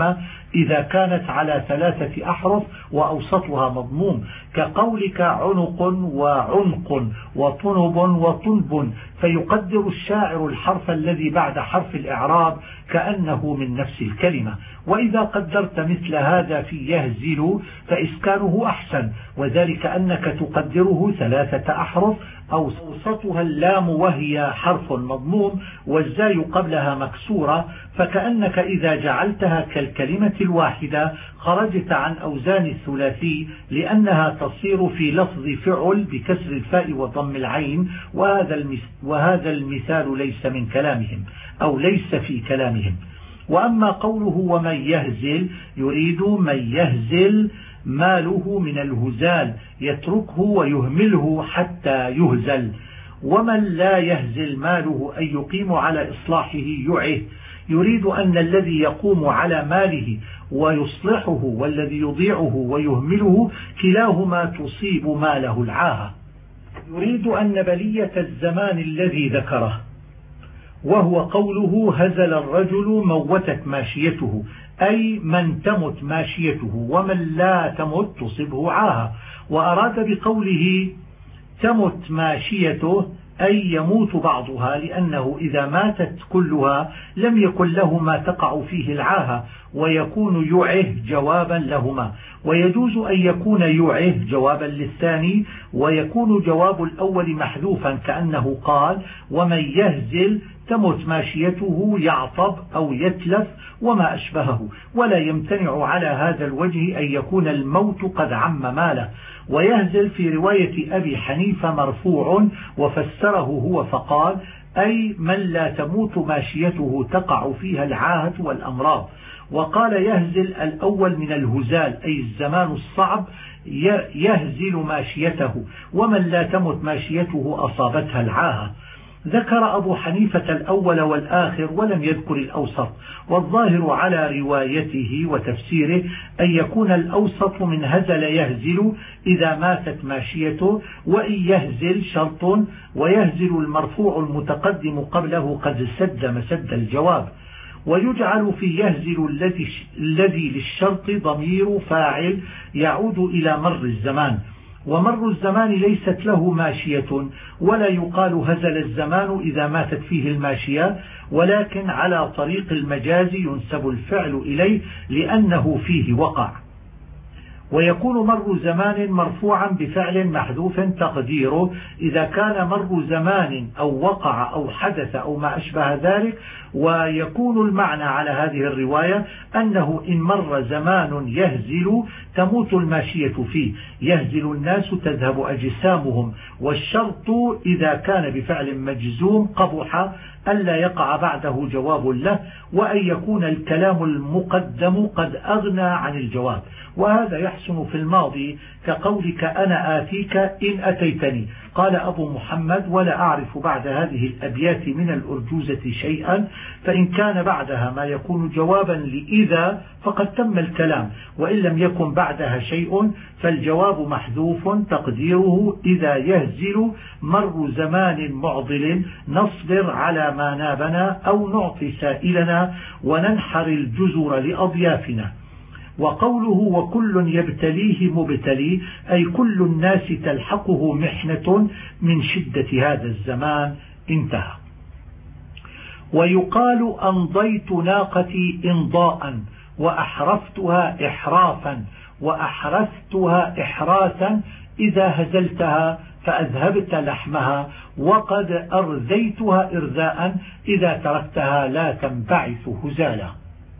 إذا كانت على 3 أحرف وأوسطها مضموم، كقولك عنق وعنق وطنب وطنب، فيقدر الشاعر الحرف الذي بعد حرف الإعراب كأنه من نفس الكلمة. وإذا قدرت مثل هذا في يهزل فإسكانه أحسن، وذلك أنك تقدره 3 أحرف أوسطها اللام وهي حرف مضموم والزاي قبلها مكسورة، فكأنك إذا جعلتها كالكلمة الواحدة خرجت عن أوزان الثلاثي، لأنها تصير في لفظ فعل بكسر الفاء وضم العين، وهذا المثال ليس من كلامهم أو ليس في كلامهم. وأما قوله ومن يهزل يريد من يهزل ماله من الهزال يتركه ويهمله حتى يهزل، ومن لا يهزل ماله أن يقيم على إصلاحه يعه، يريد أن الذي يقوم على ماله ويصلحه والذي يضيعه ويهمله كلاهما تصيب ماله العاهة. يريد أن بلية الزمان الذي ذكره وهو قوله هزل الرجل موتت ماشيته، أي من تمت ماشيته، ومن لا تمت تصبه عاهة. وأراد بقوله تمت ماشيته أي يموت بعضها، لأنه إذا ماتت كلها لم يكن له ما تقع فيه العاهة، ويكون يعه جوابا لهما. ويجوز أن يكون يعه جوابا للثاني، ويكون جواب الأول محذوفا، كأنه قال ومن يهزل تمت ماشيته يعطب أو يتلف وما أشبهه. ولا يمتنع على هذا الوجه أن يكون الموت قد عم ماله. ويهزل في رواية أبي حنيفة مرفوع، وفسره هو فقال أي من لا تموت ماشيته تقع فيها العاهة والأمراض. وقال يهزل الأول من الهزال أي الزمان الصعب يهزل ماشيته، ومن لا تمت ماشيته أصابتها العاهة. ذكر أبو حنيفة الأول والآخر ولم يذكر الأوسط، والظاهر على روايته وتفسيره أن يكون الأوسط من هزل يهزل إذا ماتت ماشيته، وإن يهزل شرط، ويهزل المرفوع المتقدم قبله قد سد مسد الجواب. ويجعل في يهزل الذي للشرط ضمير فاعل يعود إلى مر الزمان، ومر الزمان ليست له ماشية، ولا يقال هزل الزمان إذا ماتت فيه الماشية، ولكن على طريق المجاز ينسب الفعل إليه لأنه فيه وقع. ويكون مر زمان مرفوعا بفعل محذوف تقديره إذا كان مر زمان أو وقع أو حدث أو ما أشبه ذلك. ويكون المعنى على هذه الرواية أنه إن مر زمان يهزل تموت الماشية فيه، يهزل الناس تذهب أجسامهم. والشرط إذا كان بفعل مجزوم قبح ألا يقع بعده جواب له، وأن يكون الكلام المقدم قد أغنى عن الجواب. وهذا يحسن في الماضي كقولك أنا آتيك إن أتيتني. قال أبو محمد ولا أعرف بعد هذه الأبيات من الأرجوزة شيئا، فإن كان بعدها ما يكون جوابا لإذا فقد تم الكلام، وإن لم يكن بعدها شيء فالجواب محذوف تقديره إذا يهزل مر زمان معضل نصبر على ما نابنا أو نعطي سائلنا وننحر الجزر لأضيافنا. وقوله وكل يبتليه مبتلي أي كل الناس تلحقه محنة من شدة هذا الزمان. انتهى. ويقال أمضيت ناقتي إمضاء وأحرفتها إحرافا وأحرفتها إحراسا إذا هزلتها فأذهبت لحمها، وقد أرذيتها إرذاء إذا تركتها لا تنبعث هزالا.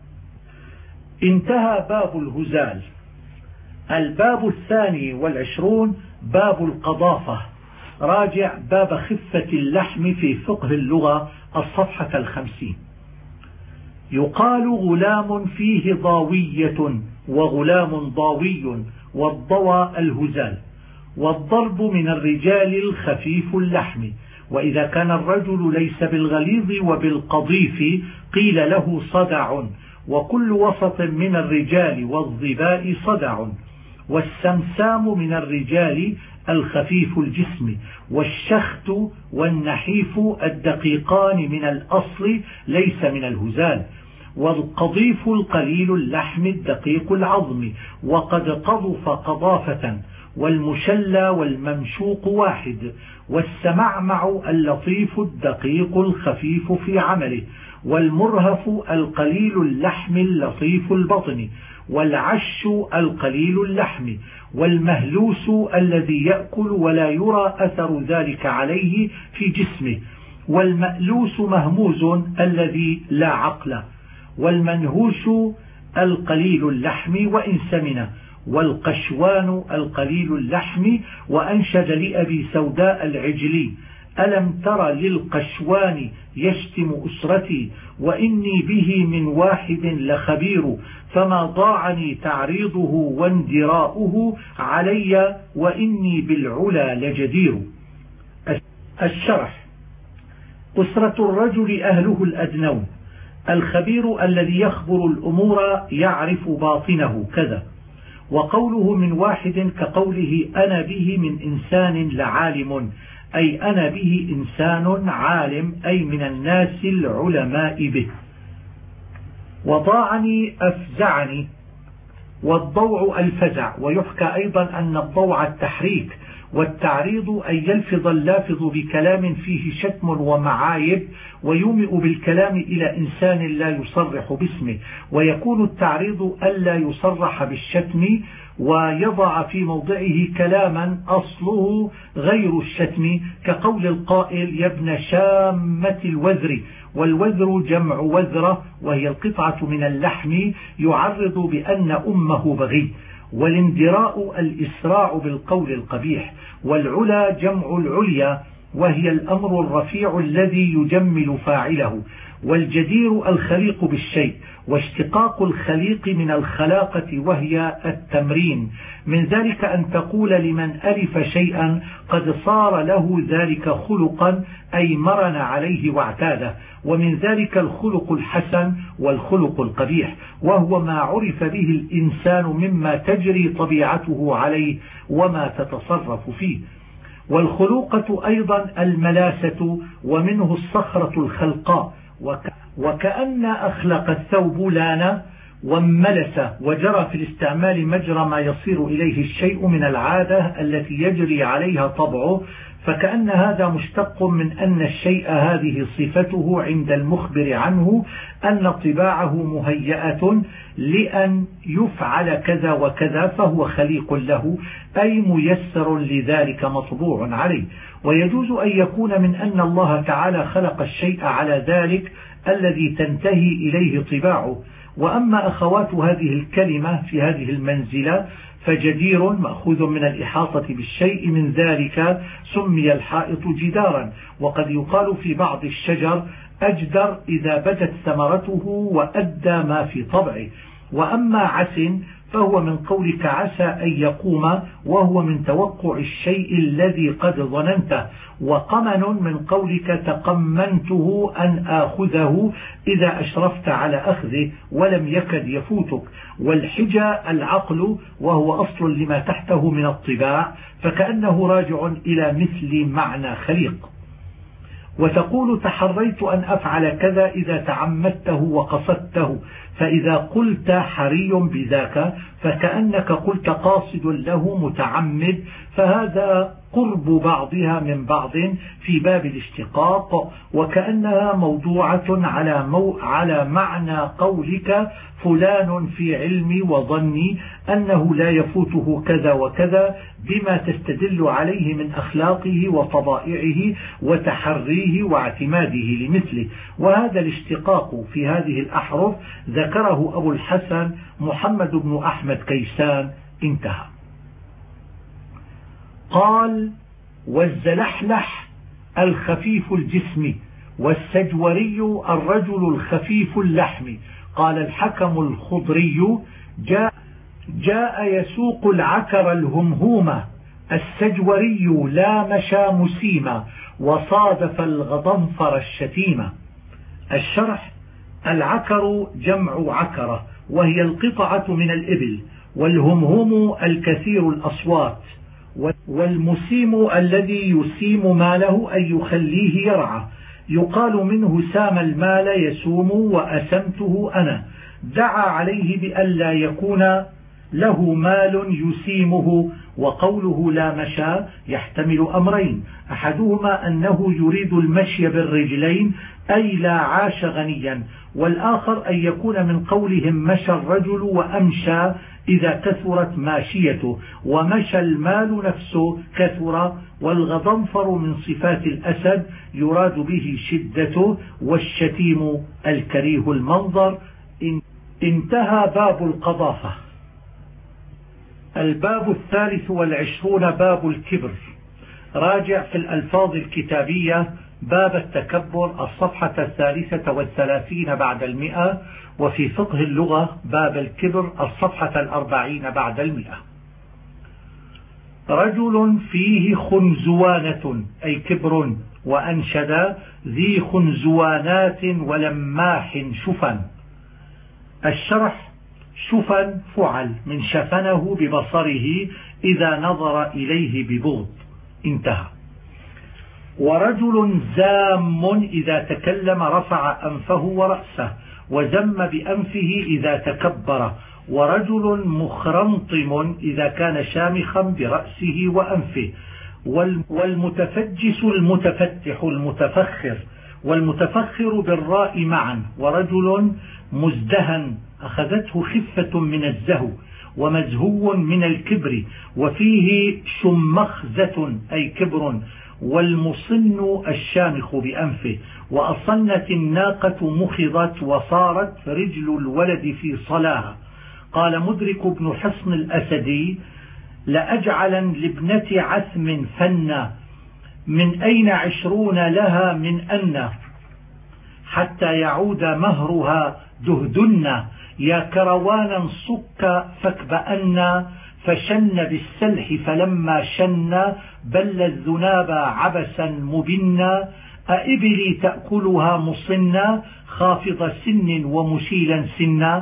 انتهى باب الهزال. الباب 22 باب القضافة. راجع باب خفة اللحم في فقه اللغة الصفحة 50. يقال غلام فيه ضاوية وغلام ضاوي، والضوى الهزال. والضرب من الرجال الخفيف اللحم، وإذا كان الرجل ليس بالغليظ وبالقضيف قيل له صدع، وكل وسط من الرجال والظباء صدع. والسمسام من الرجال الخفيف الجسم، والشخت والنحيف الدقيقان من الأصل ليس من الهزال. والقضيف القليل اللحم الدقيق العظم وقد قضف قضافة، والمشلى والممشوق واحد، والسمعمع اللطيف الدقيق الخفيف في عمله، والمرهف القليل اللحم اللطيف البطن، والعش القليل اللحم، والمهلوس الذي يأكل ولا يرى أثر ذلك عليه في جسمه، والمألوس مهموز الذي لا عقل، والمنهوش القليل اللحم وإن سمن، والقشوان القليل اللحم. وأنشد لأبي سوداء العجلي: ألم تر للقشوان يشتم أسرتي، وإني به من واحد لخبير، فما ضاعني تعريضه واندراؤه علي، وإني بالعلا لجدير. الشرح: أسرة الرجل أهله الأدنون، الخبير الذي يخبر الأمور يعرف باطنه كذا. وقوله من واحد كقوله أنا به من إنسان لعالم، أي أنا به إنسان عالم، أي من الناس العلماء به. وضاعني أفزعني، والضوع الفزع. ويحكى أيضا أن الضوع التحريك، والتعريض أن يلفظ اللافظ بكلام فيه شتم ومعايب ويومئ بالكلام إلى إنسان لا يصرح باسمه، ويكون التعريض ألا يصرح بالشتم ويضع في موضعه كلاما أصله غير الشتم، كقول القائل: يا ابن شامة الوذر. والوذر جمع وذرة، وهي القطعة من اللحم يعرض بأن أمه بغي. والاندراء الإسراع بالقول القبيح. والعلا جمع العليا، وهي الأمر الرفيع الذي يجمل فاعله. والجدير الخليق بالشيء، واشتقاق الخليق من الخلاقة وهي التمرين. من ذلك أن تقول لمن ألف شيئا قد صار له ذلك خلقا، أي مرن عليه واعتاده. ومن ذلك الخلق الحسن والخلق القبيح، وهو ما عرف به الإنسان مما تجري طبيعته عليه وما تتصرف فيه. والخلوقة أيضا الملاسة، ومنه الصخرة الخلقاء، وكأن أخلق الثوب لان وملس، وجرى في الاستعمال مجرى ما يصير إليه الشيء من العادة التي يجري عليها طبعه، فكأن هذا مشتق من أن الشيء هذه صفته عند المخبر عنه، أن طباعه مهيئة لأن يفعل كذا وكذا، فهو خليق له، أي ميسر لذلك مطبوع عليه. ويجوز أن يكون من أن الله تعالى خلق الشيء على ذلك الذي تنتهي إليه طباعه. وأما أخوات هذه الكلمة في هذه المنزلة فجدير مأخوذ من الإحاطة بالشيء، من ذلك سمي الحائط جدارا. وقد يقال في بعض الشجر أجدر إذا بدت ثمرته وأدى ما في طبعه. وأما عس فهو من قولك عسى أن يقوم، وهو من توقع الشيء الذي قد ظننته. وقمن من قولك تقمنته أن آخذه إذا أشرفت على أخذه ولم يكد يفوتك. والحجى العقل، وهو أصل لما تحته من الطباع، فكأنه راجع إلى مثل معنى خليق. وتقول تحريت أن أفعل كذا إذا تعمدته وقصدته، فإذا قلت حري بذاك فكأنك قلت قاصد له متعمد، فهذا قرب بعضها من بعض في باب الاشتقاق، وكأنها موضوعة على معنى قولك فلان في علمي وظني أنه لا يفوته كذا وكذا، بما تستدل عليه من أخلاقه وطبائعه وتحريه واعتماده لمثله. وهذا الاشتقاق في هذه الأحرف ذكره أبو الحسن محمد بن أحمد كيسان. انتهى. قال: والزلحلح الخفيف الجسم، والسجوري الرجل الخفيف اللحم. قال الحكم الخضري: جاء يسوق العكر الهمهومة، السجوري لا مشى مسيما، وصادف الغضنفر الشتيمة. الشرح: العكر جمع عكرة، وهي القطعة من الإبل. والهمهوم الكثير الأصوات. والمسيم الذي يسيم ماله أي يخليه يرعى. يقال منه سام المال يسوم وأسمته أنا، دعا عليه بألا يكون له مال يسيمه. وقوله لا مشى يحتمل أمرين، أحدهما أنه يريد المشي بالرجلين أي لا عاش غنيا، والآخر أن يكون من قولهم مشى الرجل وأمشى إذا كثرت ماشيته، ومشى المال نفسه كثر. والغضنفر من صفات الأسد يراد به شدته، والشتيم الكريه المنظر. انتهى باب القضافة. الباب 23 باب الكبر. راجع في الألفاظ الكتابية باب التكبر الصفحة 33 بعد 100، وفي فقه اللغة باب الكبر الصفحة 40 بعد 100. رجل فيه خنزوانة أي كبر، وأنشد ذي خنزوانات ولماح شفن. الشرح شفن فعل من شفنه ببصره إذا نظر إليه ببغض. انتهى. ورجل زام إذا تكلم رفع أنفه ورأسه، وزم بأنفه إذا تكبر. ورجل مخرمطم إذا كان شامخا برأسه وأنفه. والمتفجس المتفتح المتفخر، والمتفخر بالراء معا. ورجل مزدهن أخذته خفة من الزهو، ومزهو من الكبر، وفيه شمخزة أي كبر. والمصن الشامخ بأنفه. وأصنت الناقة مخضت وصارت رجل الولد في صلاها. قال مدرك بن حصن الأسدي لأجعلا لابنة عثم فنا، من أين 20 لها من أن، حتى يعود مهرها دهدن. يا كروانا صك فاكبأن، فشن بالسلح فلما شن، بل الذناب عبسا مبنا. أإبلي تأكلها مصنا، خافض سن ومشيلا سنا.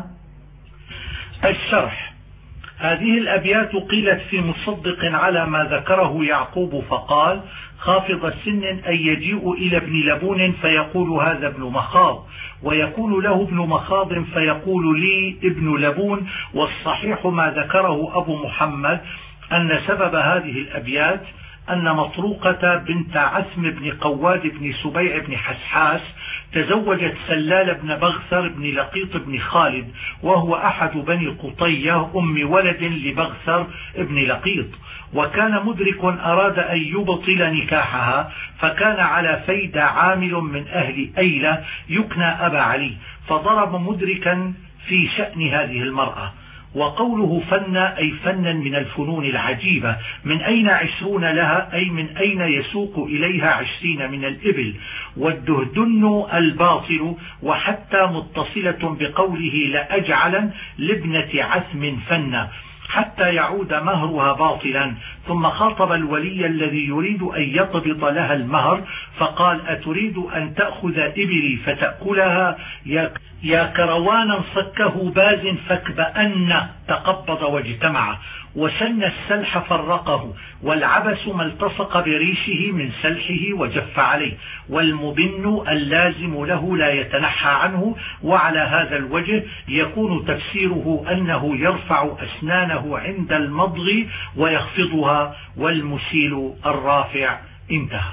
الشرح. هذه الأبيات قيلت في مصدق على ما ذكره يعقوب فقال: خافض السن أي يجيء إلى ابن لبون فيقول هذا ابن مخاض، ويكون له ابن مخاض فيقول لي ابن لبون. والصحيح ما ذكره أبو محمد أن سبب هذه الأبيات أن مطروقة بنت عثم بن قواد بن سبيع بن حسحاس تزوجت سلال بن بغثر بن لقيط بن خالد، وهو أحد بني قطية أم ولد لبغثر بن لقيط. وكان مدرك أراد أن يبطل نكاحها، فكان على فيد عامل من أهل أيلة يكنى أبا علي، فضرب مدركا في شأن هذه المرأة. وقوله فن أي فنا من الفنون العجيبة. من أين 20 لها أي من أين يسوق إليها 20 من الإبل. والدهدن الباطل، وحتى متصلة بقوله لأجعلا لابنة عثم فنا، حتى يعود مهرها باطلا. ثم خاطب الولي الذي يريد أن يقبض لها المهر فقال: أتريد أن تأخذ إبلي فتأكلها؟ يا كروانا صكه باز فاكبأن، تقبض واجتمع. وسن السلح فرقه، والعبس ما التصق بريشه من سلحه وجف عليه. والمبن اللازم له لا يتنحى عنه. وعلى هذا الوجه يكون تفسيره أنه يرفع أسنانه عند المضغ ويخفضها، والمسيل الرافع. انتهى.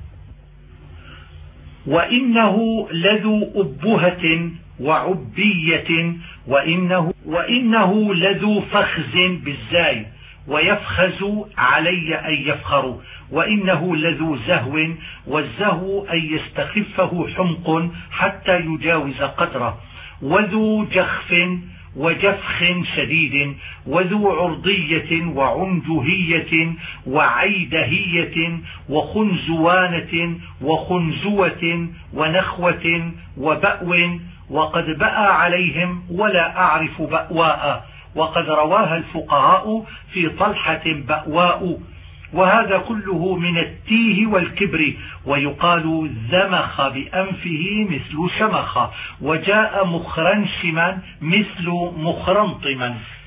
وإنه لذو أبهة وعبية، وإنه لذو فخز بالزاي، ويفخز علي أن يفخر. وإنه لذو زهو، والزهو أن يستخفه حمق حتى يجاوز قدره. وذو جخف وجفخ شديد، وذو عرضية وعنجهية وعيدهية وخنزوانة وخنزوة ونخوة وبأو. وقد بأى عليهم ولا أعرف بأواء، وقد رواها الفقهاء في طلحة بأواء. وهذا كله من التيه والكبر. ويقال زمخ بأنفه مثل شمخ، وجاء مخرنشما مثل مخرنطما.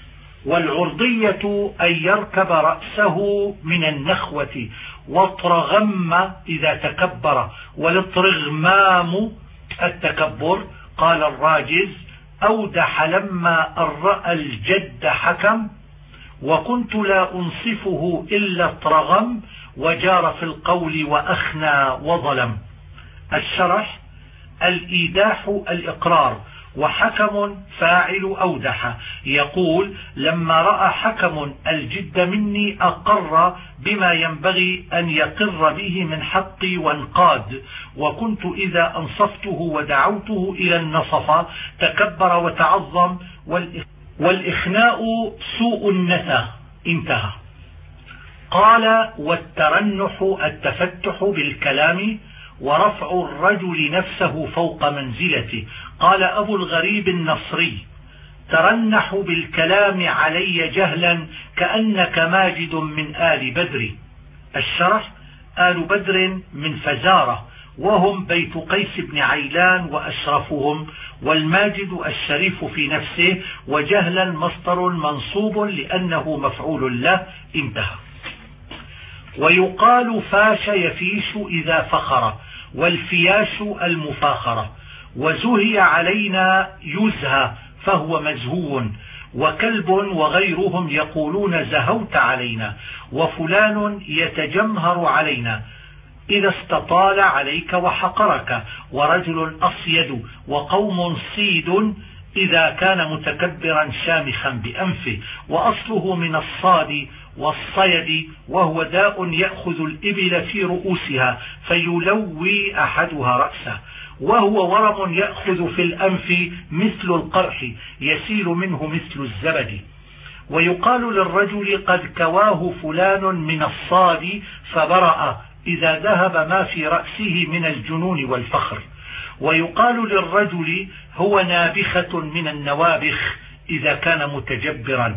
والعرضية أن يركب رأسه من النخوة، واطرغم إذا تكبر، والاطرغمام التكبر. قال الراجز: أودح لما أن رأى الجد حكم، وكنت لا أنصفه إلا اطرغم، وجار في القول وأخنى وظلم. الشرح: الإيداح الإقرار، وحكم فاعل أودح. يقول: لما رأى حكم الجد مني أقر بما ينبغي أن يقر به من حقي وانقاد، وكنت إذا أنصفته ودعوته إلى النصف تكبر وتعظم، والإخناء سوء النثى. انتهى. قال: والترنح التفتح بالكلام، ورفع الرجل نفسه فوق منزلته. قال أبو الغريب النصري: ترنح بالكلام علي جهلا كأنك ماجد من آل بدر. الشرح: آل بدر من فزارة، وهم بيت قيس بن عيلان وأشرفهم، والماجد الشريف في نفسه، وجهلا مصدر منصوب لأنه مفعول له. انتهى. ويقال فاش يفيش إذا فخر، والفياش المفاخرة. وزهي علينا يزهى فهو مزهو، وكلب وغيرهم يقولون زهوت علينا، وفلان يتجمهر علينا إذا استطال عليك وحقرك، ورجل أصيد، وقوم صيد إذا كان متكبرا شامخا بأنفه. وأصله من الصاد والصيد، وهو داء يأخذ الإبل في رؤوسها فيلوي أحدها رأسه، وهو ورم يأخذ في الأنف مثل القرح يسيل منه مثل الزبد. ويقال للرجل: قد كواه فلان من الصاد فبرأ، إذا ذهب ما في رأسه من الجنون والفخر. ويقال للرجل: هو نابخة من النوابخ، إذا كان متجبرا.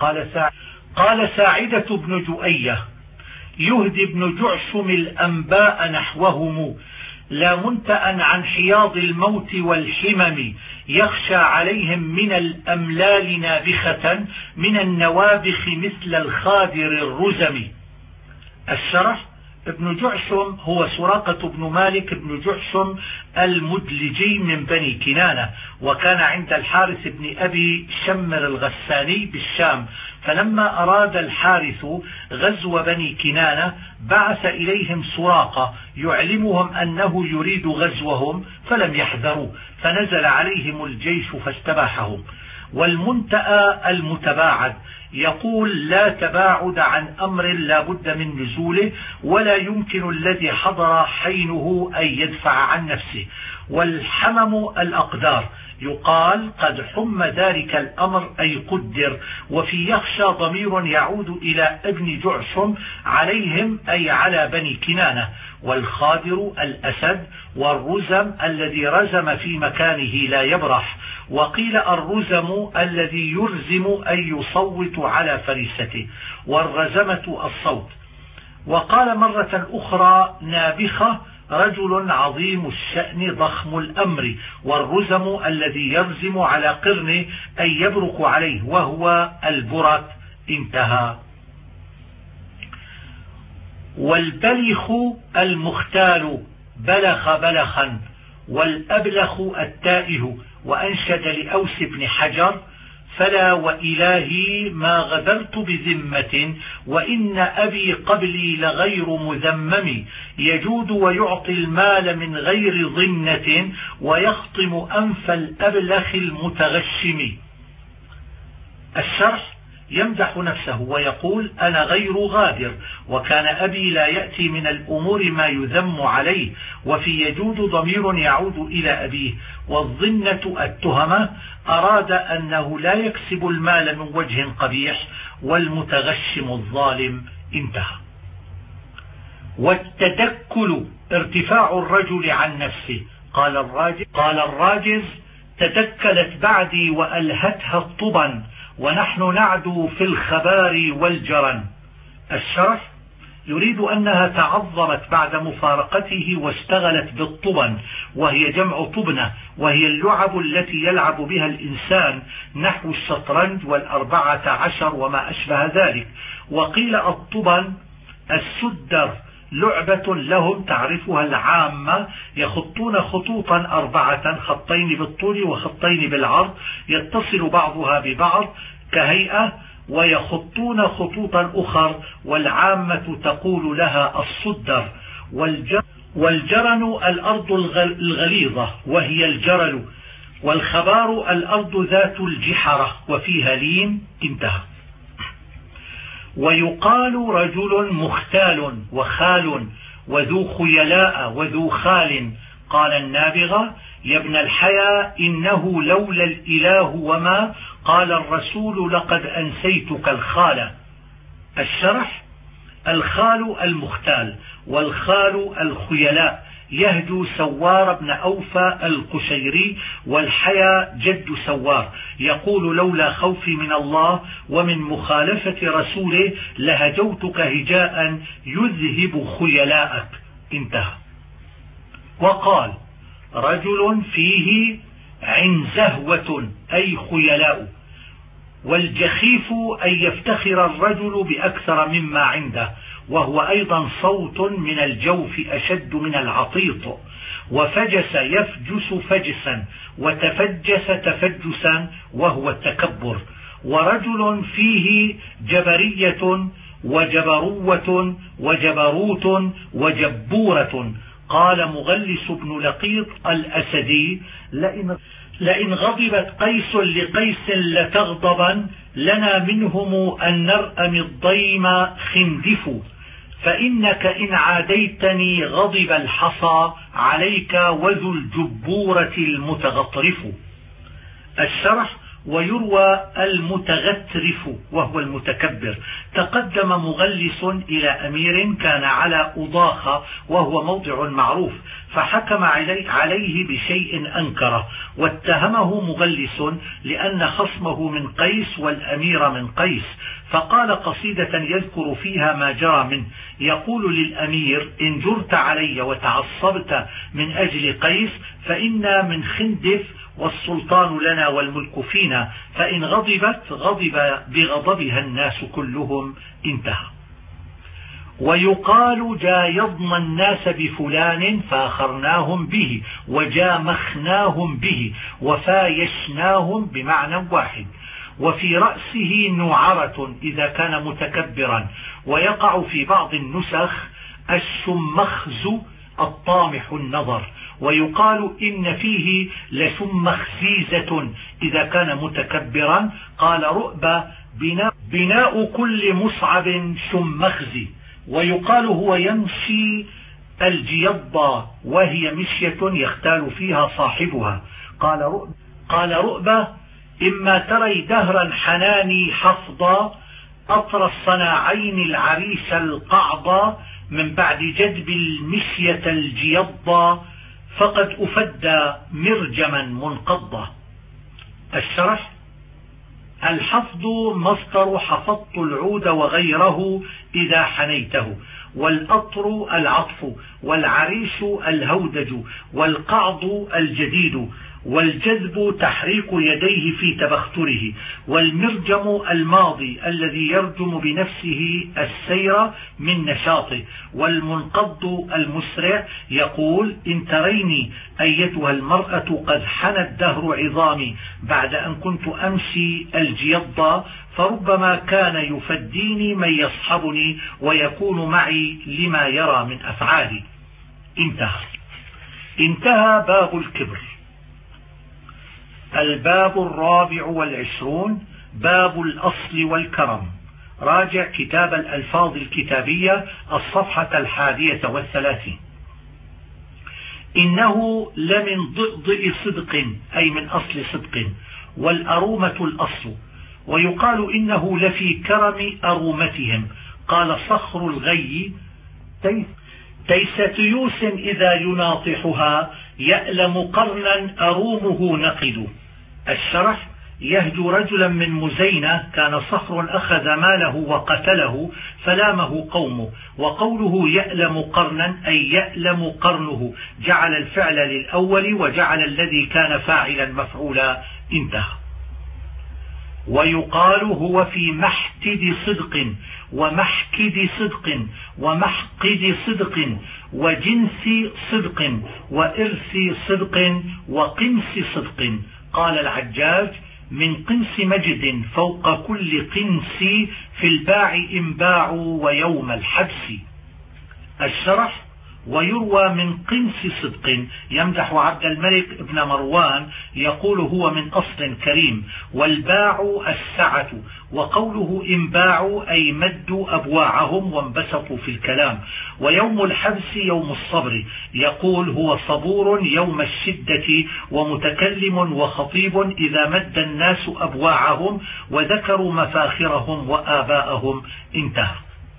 قال ساعدة بن جؤية: يهدي بن جعشم الأنباء نحوهم، لا منتأ عن حياض الموت والحمم، يخشى عليهم من الأملال نابخة، من النوابخ مثل الخادر الرزم. الشرح: ابن جعشم هو سراقة بن مالك بن جعشم المدلجي من بني كنانة، وكان عند الحارث بن أبي شمر الغساني بالشام، فلما أراد الحارث غزو بني كنانة بعث إليهم سراقة يعلمهم أنه يريد غزوهم، فلم يحذروا، فنزل عليهم الجيش فاستباحهم. والمنتأى المتباعد، يقول: لا تباعد عن أمر لا بد من نزوله، ولا يمكن الذي حضر حينه أن يدفع عن نفسه. والحمم الأقدار، يقال: قد حم ذلك الأمر أي قدر. وفي يخشى ضمير يعود إلى ابن جعشم عليهم أي على بني كنانة. والخادر الأسد، والرزم الذي رزم في مكانه لا يبرح. وقيل الرزم الذي يرزم أي يصوت على فريسته، والرزمة الصوت. وقال مرة أخرى: نابخة، رجل عظيم الشأن ضخم الأمر. والرزم الذي يرزم على قرنه أي يبرك عليه، وهو البرك. انتهى. والبلخ المختال، بلخ بلخا. والأبلخ التائه. وأنشد لأوس بن حجر: فلا وإلهي ما غدرت بذمة، وإن أبي قبلي لغير مذمم، يجود ويعطي المال من غير ضمنة، ويخطم أنف الأبلخ المتغشم. الشرح: يمدح نفسه ويقول: أنا غير غادر، وكان أبي لا يأتي من الأمور ما يذم عليه. وفي يجود ضمير يعود إلى أبيه. والظنة التهمة، أراد أنه لا يكسب المال من وجه قبيح. والمتغشم الظالم. انتهى. والتدكل، ارتفاع الرجل عن نفسه. قال الراجز: تدكلت بعدي وألهتها الطبن، ونحن نعدو في الخبار والجرن. الشرح: يريد أنها تعظمت بعد مفارقته واشتغلت بالطبن، وهي جمع طبنة، وهي اللعب التي يلعب بها الإنسان نحو الشطرنج وال14 وما أشبه ذلك. وقيل الطبن السدر لعبة لهم تعرفها العامة، يخطون خطوطا 4، خطين بالطول وخطين بالعرض، يتصل بعضها ببعض كهيئة، ويخطون خطوطا أخر والعامة تقول لها الصدر. والجرن الأرض الغليظة وهي الجرل، والخبار الأرض ذات الجحرة وفيها لين. انتهى. ويقال رجل مختال وخال وذو خيلاء وذو خال. قال النابغة: يا ابن الحيا إنه لولا الإله وما قال الرسول لقد أنسيتك الخال. الشرح: الخال المختال والخال الخيلاء، يهدو سوار بن أوفى القشيري، والحيا جد سوار، يقول: لولا خوفي من الله ومن مخالفة رسوله لهجوتك هجاء يذهب خيلاءك. انتهى. وقال: رجل فيه عنزهوة أي خيلاء. والجخيف أن يفتخر الرجل بأكثر مما عنده، وهو أيضا صوت من الجوف أشد من العطيط. وفجس يفجس فجسا، وتفجس تفجسا، وهو التكبر. ورجل فيه جبرية وجبروة وجبروت وجبورة. قال مغلس بن لقيط الأسدي: لئن غضبت قيس لقيس لتغضبا لنا منهم أن نرأم الضيم خندف، فإنك إن عاديتني غضب الحصى عليك وذو الجبورة المتغطرف. الشرح: ويروى المتغترف وهو المتكبر. تقدم مغلس إلى أمير كان على أضاخة وهو موضع معروف، فحكم عليه بشيء أنكره، واتهمه مغلس لأن خصمه من قيس والأمير من قيس، فقال قصيدة يذكر فيها ما جرى منه، يقول للأمير: إن جرت علي وتعصبت من أجل قيس فإنا من خندف، والسلطان لنا والملك فينا، فإن غضبت غضب بغضبها الناس كلهم. انتهى. ويقال: جايضنا الناس بفلان فاخرناهم به وجامخناهم به وفايشناهم بمعنى واحد. وفي رأسه نعرة إذا كان متكبرا. ويقع في بعض النسخ الشمخز الطامح النظر. ويقال إن فيه لشمخزيزة إذا كان متكبرا. قال رؤبة: بناء كل مصعب شمخزي. ويقال هو يمشي الجيضة، وهي مشية يختال فيها صاحبها. قال رؤبة: إما تري دهرا حناني حفظا أطر الصناعين العريس القعضا من بعد جدب المشية الجيضة فقد أفدى مرجما منقضة. الشرح: الحفظ مصدر حفظت العود وغيره إذا حنيته، والأطر العطف، والعريش الهودج، والقعض الجديد، والجذب تحريك يديه في تبختره، والمرجم الماضي الذي يرجم بنفسه السير من نشاطه، والمنقض المسرع. يقول: إن تريني أيتها المرأة قد حنى الدهر عظامي بعد أن كنت أمشي الجيضة، فربما كان يفديني من يصحبني ويكون معي لما يرى من أفعالي. انتهى باب الكبر. الباب 24 باب الأصل والكرم. راجع كتاب الألفاظ الكتابية الصفحة 31. إنه لمن ضئضئ صدق أي من أصل صدق، والأرومة الأصل. ويقال إنه لفي كرم أرومتهم. قال صخر الغي: تيس تيوس إذا يناطحها يألم قرنا أرومه نقد. الشرح: يهجو رجلا من مزينة كان صخر أخذ ماله وقتله فلامه قومه. وقوله يألم قرنا أي يألم قرنه، جعل الفعل للأول وجعل الذي كان فاعلا مفعولا. انتهى. ويقال هو في محتد صدق ومحكد صدق ومحقد صدق وجنس صدق وإرث صدق وقنس صدق. قال العجاج من قنس مجد فوق كل قنس في الباع إنباع ويوم الحبس. الشرح ويروى من قنس صدق يمدح عبد الملك ابن مروان يقول هو من أصل كريم، والباع السعة، وقوله انباع أي مدوا أبواعهم وانبسطوا في الكلام. ويوم الحبس يوم الصبر يقول هو صبور يوم الشدة ومتكلم وخطيب إذا مد الناس أبواعهم وذكروا مفاخرهم وآباءهم. انتهى.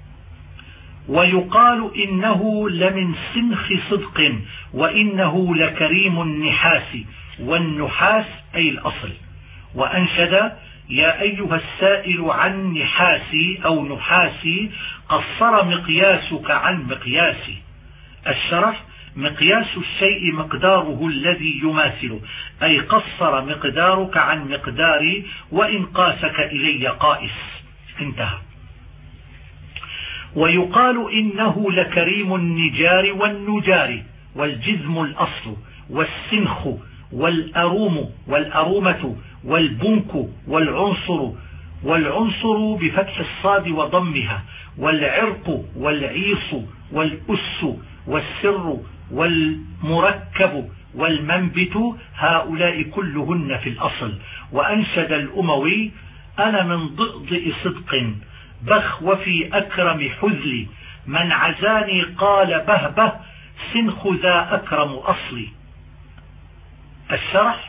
ويقال إنه لمن سنخ صدق وإنه لكريم النحاس، والنحاس أي الأصل. وأنشد يا أيها السائل عن نحاسي أو نحاسي قصر مقياسك عن مقياسي. الشرح مقياس الشيء مقداره الذي يماثله، أي قصر مقدارك عن مقداري وإن قاسك إلي قائس. انتهى. ويقال إنه لكريم النجار والنجار، والجزم الأصل، والسنخ والأروم والأرومة والبنك والعنصر، والعنصر بفتح الصاد وضمها، والعرق والعيص والأس والسر والمركب والمنبت، هؤلاء كلهن في الأصل. وأنشد الأموي أنا من ضئضئ صدق بخ وفي أكرم حذلي، من عزاني قال بهبه سنخ ذا أكرم أصلي. الشرح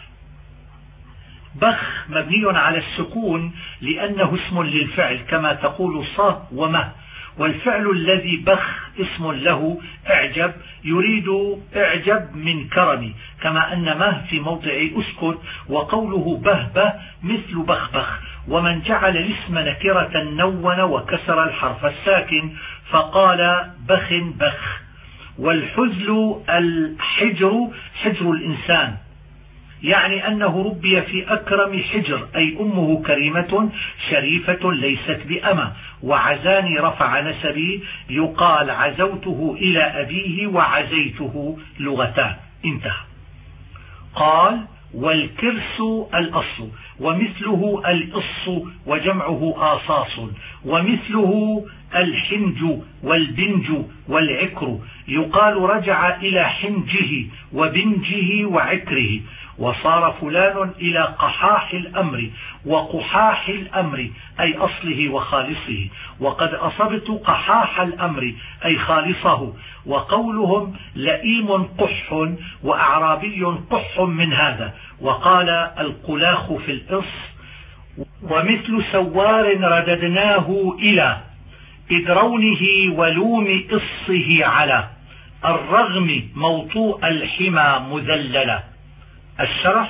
بخ مبني على السكون لأنه اسم للفعل كما تقول صه ومه، والفعل الذي بخ اسم له اعجب يريد اعجب من كرمي، كما أن مه في موضع أسكت، وقوله بهبه مثل بخبخ. ومن جعل الاسم نكرة نون وكسر الحرف الساكن فقال بخ بخ. والحزل الحجر حجر الإنسان، يعني أنه ربي في أكرم حجر، أي أمه كريمة شريفة ليست بأمة. وعزاني رفع نسبي يقال عزوته إلى أبيه وعزيته لغتان. انتهى. قال والكرس الأصل، ومثله الإص وجمعه آصاص، ومثله الحنج والبنج والعكر، يقال رجع إلى حنجه وبنجه وعكره. وصار فلان إلى قحاح الأمر وقحاح الأمر أي أصله وخالصه، وقد أصبت قحاح الأمر أي خالصه. وقولهم لئيم قح وأعرابي قح من هذا. وقال القلاخ في الإص ومثل سوار رددناه إلى إدرونه ولوم إصه على الرغم موطوء الحمى مذللا. الشرح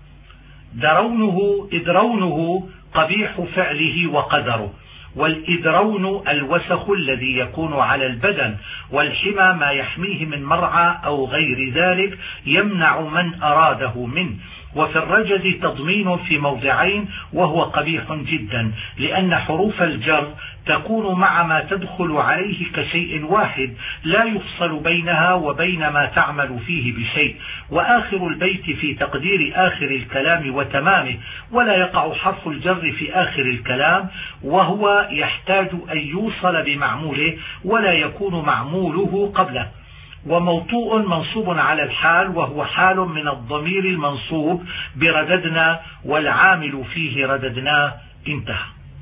إدرونه قبيح فعله وقدره، والإدرون الوسخ الذي يكون على البدن، والحمى ما يحميه من مرعى أو غير ذلك يمنع من أراده منه. وفي الرجز تضمين في موضعين وهو قبيح جدا، لأن حروف الجر تكون مع ما تدخل عليه كشيء واحد لا يفصل بينها وبين ما تعمل فيه بشيء. وآخر البيت في تقدير آخر الكلام وتمامه، ولا يقع حرف الجر في آخر الكلام، وهو يحتاج أن يوصل بمعموله ولا يكون معموله قبله. وموطوء منصوب على الحال، وهو حال من الضمير المنصوب برددنا والعامل فيه رددناه. انتهى.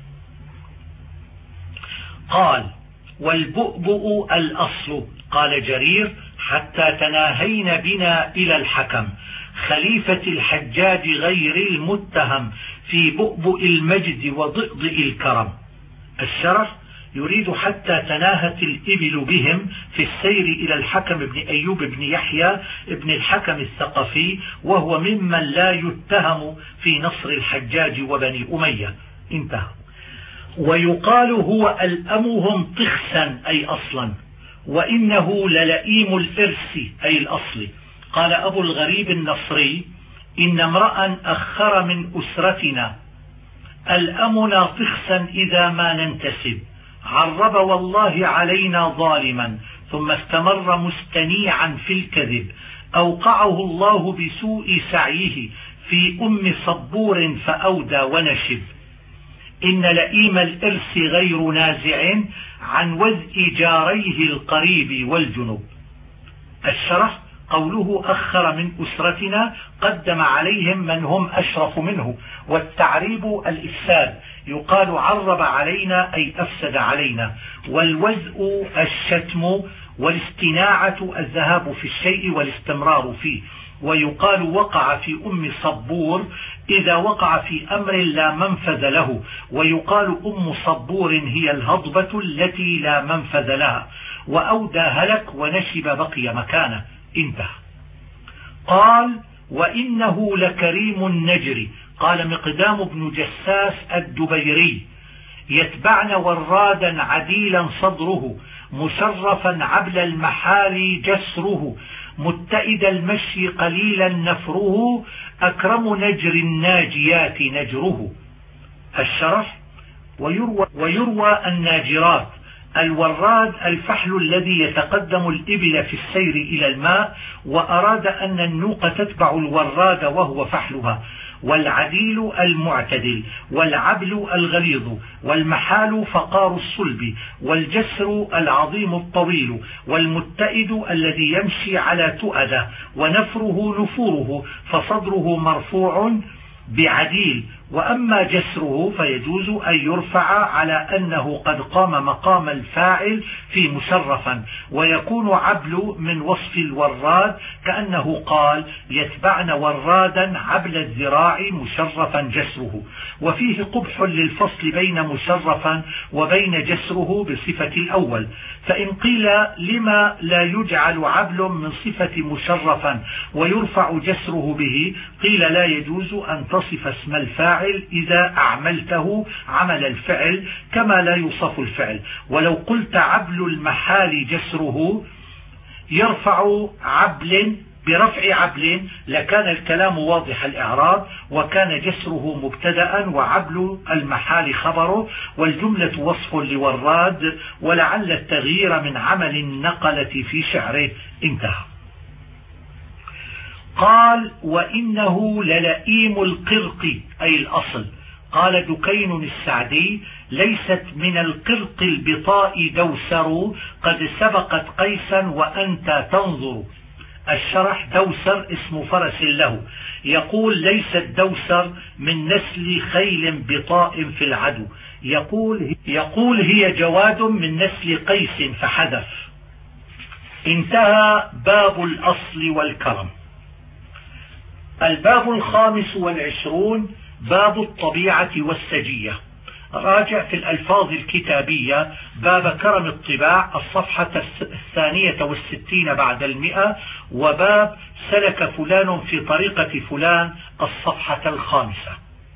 قال والبؤبؤ الأصل. قال جرير حتى تناهين بنا إلى الحكم خليفة الحجاج غير المتهم في بؤبؤ المجد وضئضئ الكرم. الشرح يريد حتى تناهت الإبل بهم في السير إلى الحكم بن أيوب بن يحيى بن الحكم الثقفي، وهو ممن لا يتهم في نصر الحجاج وبني أمية. انتهى. ويقال هو ألأمهم طخسا أي أصلا، وإنه للئيم الإرث أي الأصل. قال أبو الغريب النصري: إن امرأ أخر من أسرتنا ألأمنا طخسا إذا ما ننتسب، عرب والله علينا ظالما، ثم استمر مستنيعا في الكذب، أوقعه الله بسوء سعيه في أم صبور فأودى ونشب. إن لئيم الإرث غير نازع عن وزء جاريه القريب والجنوب. الشرح: قوله أخر من أسرتنا قدم عليهم من هم أشرف منه، والتعريب الإفساد، يقال عرب علينا أي أفسد علينا، والوزء الشتم، والاستناعة الذهاب في الشيء والاستمرار فيه. ويقال وقع في أم صبور إذا وقع في أمر لا منفذ له، ويقال أم صبور هي الهضبة التي لا منفذ لها، وأودى هلك ونشب بقي مكانه. انتهى. قال: وإنه لكريم النجر. قال مقدام بن جساس الدبيري: يتبعن ورادا عديلا صدره، مشرفا عبل المحال جسره، متئد المشي قليلا نفره، أكرم نجر الناجيات نجره. الشرح: ويروى الناجرات. الوراد الفحل الذي يتقدم الإبل في السير إلى الماء، وأراد أن النوق تتبع الوراد وهو فحلها. والعديل المعتدل، والعبل الغليظ، والمحال فقار الصلب، والجسر العظيم الطويل، والمتئد الذي يمشي على تؤدة، ونفره نفوره، فصدره مرفوع بعديل. وأما جسره فيجوز أن يرفع على أنه قد قام مقام الفاعل في مشرفا، ويكون عبل من وصف الوراد، كأنه قال: يتبعن ورادا عبل الذراع مشرفا جسره. وفيه قبح للفصل بين مشرفا وبين جسره بصفة الأول. فإن قيل: لما لا يجعل عبل من صفة مشرفا ويرفع جسره به؟ قيل: لا يجوز أن تصف اسم الفاعل إذا أعملته عمل الفعل كما لا يوصف الفعل. ولو قلت عبل المحال جسره يرفع عبل برفع عبل لكان الكلام واضح الإعراب، وكان جسره مبتدأ وعبل المحال خبره، والجملة وصف لوراد، ولعل التغيير من عمل النقلة في شعره. انتهى. قال: وإنه للئيم القرق أي الأصل. قال دكين السعدي: ليست من القرق البطاء دوسر، قد سبقت قيسا وأنت تنظر. الشرح: دوسر اسم فرس له. يقول: ليست دوسر من نسل خيل بطاء في العدو. يقول هي جواد من نسل قيس فحذف. انتهى باب الأصل والكرم. الباب 25 باب الطبيعة والسجية. راجع في الألفاظ الكتابية باب كرم الطباع الصفحة 62 بعد 100، وباب سلك فلان في طريقة فلان الصفحة 5.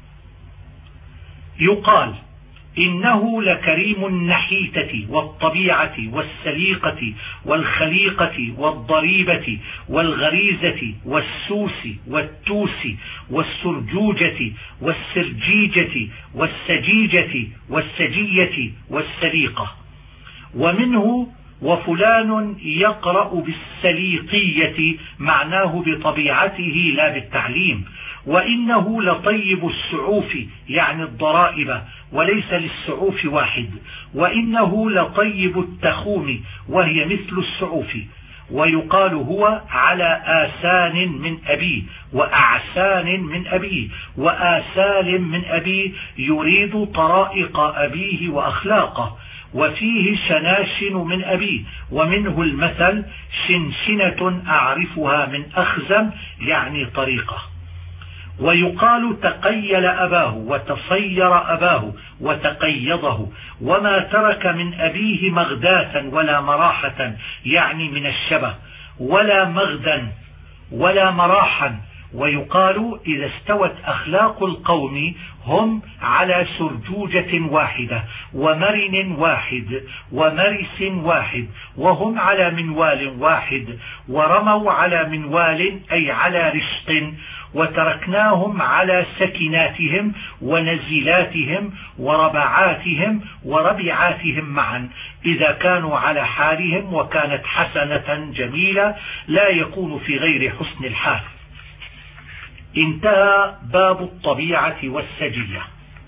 يقال: إنه لكريم النحيتة والطبيعة والسليقة والخليقة والضريبة والغريزة والسوس والتوس والسرجوجة والسرجيجة والسجيجة والسجية والسليقة. ومنه: وفلان يقرأ بالسليقية، معناه بطبيعته لا بالتعليم. وإنه لطيب السعوف يعني الضرائب، وليس للسعوف واحد. وإنه لطيب التخوم، وهي مثل السعوف. ويقال هو على آسان من أبيه وأعسان من أبيه وآسال من أبيه، يريد طرائق أبيه وأخلاقه. وفيه شناشن من أبيه. ومنه المثل: شنشنة أعرفها من أخزم، يعني طريقة. ويقال تقيل أباه وتصير أباه وتقيضه، وما ترك من أبيه مغداة ولا مراحة، يعني من الشبه، ولا مغدا ولا مراحا. ويقال إذا استوت أخلاق القوم هم على سرجوجة واحدة ومرن واحد ومرس واحد، وهم على منوال واحد، ورموا على منوال أي على رشق، وتركناهم على سكناتهم ونزلاتهم وربعاتهم وربعاتهم معا، إذا كانوا على حالهم وكانت حسنة جميلة، لا يكون في غير حسن الحال. انتهى باب الطبيعة والسجية.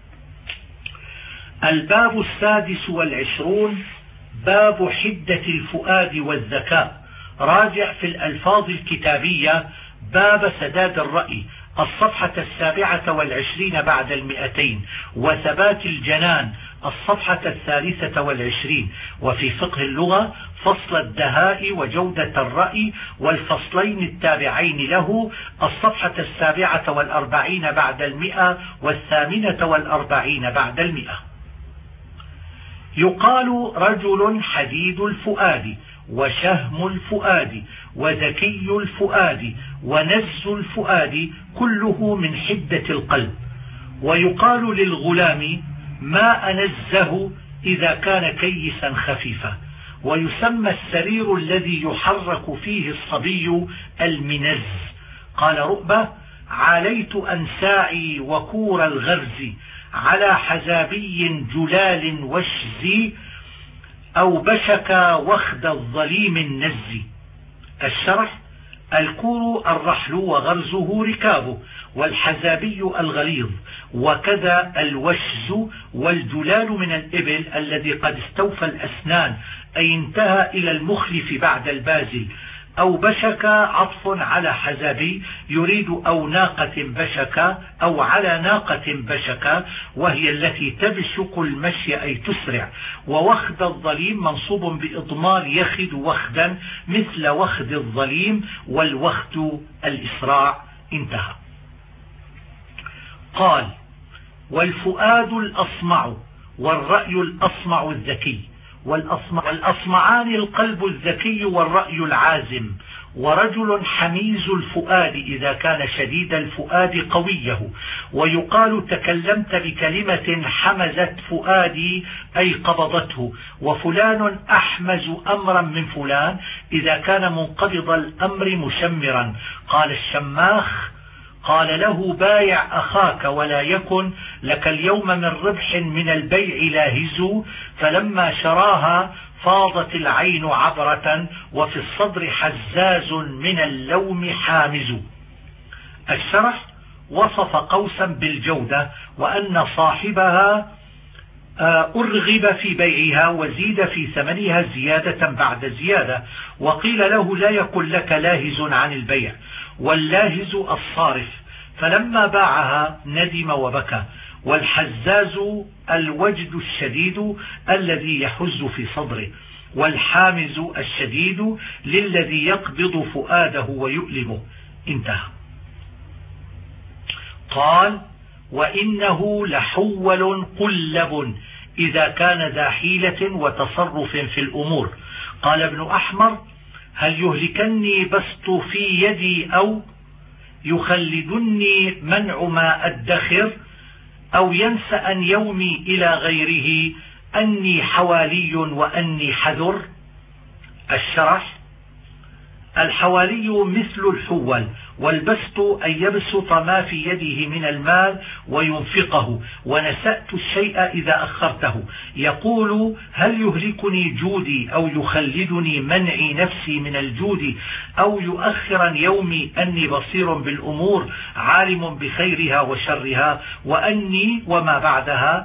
الباب 26 باب حدة الفؤاد والذكاء. راجع في الألفاظ الكتابية باب سداد الرأي، الصفحة 27 بعد 200، وثبات الجنان الصفحة 23، وفي فقه اللغة فصل الدهاء وجودة الرأي والفصلين التابعين له الصفحة 47 بعد 100 و48 بعد 100. يقال رجل حديد الفؤاد وشهم الفؤاد وذكي الفؤاد ونز الفؤاد، كله من حدة القلب. ويقال للغلام ما أنزه إذا كان كيسا خفيفا. ويسمى السرير الذي يحرك فيه الصبي المنز. قال رؤبة عليت أنساعي وكور الغرز على حزابي جلال وشزي أو بشك وخد الظليم النزي. الشرح: الكور الرحل وغرزه ركابه، والحزابي الغليظ، وكذا الوشز والجلال من الإبل الذي قد استوفى الأسنان أي انتهى إلى المخلف بعد البازل. أو بشك عطف على حزابي يريد أو ناقة بشك أو على ناقة بشك، وهي التي تبشق المشي أي تسرع. ووخد الظليم منصوب بإضمار يخد وخدا مثل وخد الظليم، والوخد الإسراع. انتهى. قال: والفؤاد الأصمع والرأي الأصمع الذكي. والأصمعان القلب الذكي والرأي العازم. ورجل حميز الفؤاد إذا كان شديد الفؤاد قويه. ويقال تكلمت بكلمة حمزت فؤادي أي قبضته. وفلان أحمز أمرا من فلان إذا كان منقبض الأمر مشمرا. قال الشماخ: قال له بايع أخاك ولا يكن لك اليوم من ربح من البيع لاهز. فلما شراها فاضت العين عبرة وفي الصدر حزاز من اللوم حامز. الشرح: وصف قوسا بالجودة وأن صاحبها أرغب في بيعها وزيد في ثمنها زيادة بعد زيادة. وقيل له لا يكن لك لاهز عن البيع، واللاهز الصارف. فلما باعها ندم وبكى. والحزاز الوجد الشديد الذي يحز في صدره، والحامز الشديد للذي يقبض فؤاده ويؤلمه. انتهى. قال: وإنه لحول قلب إذا كان ذا حيلة وتصرف في الأمور. قال ابن أحمر: هل يهلكني بسط في يدي أو يخلدني منع ما أدخر أو ينسأن يومي إلى غيره أني حوالي وأني حذر. الشرح: الحوالي مثل الحول، والبسط أن يبسط ما في يده من المال وينفقه، ونسأت الشيء إذا أخرته. يقول: هل يهلكني جودي أو يخلدني منعي نفسي من الجود أو يؤخرا يومي أني بصير بالأمور عالم بخيرها وشرها، وأني وما بعدها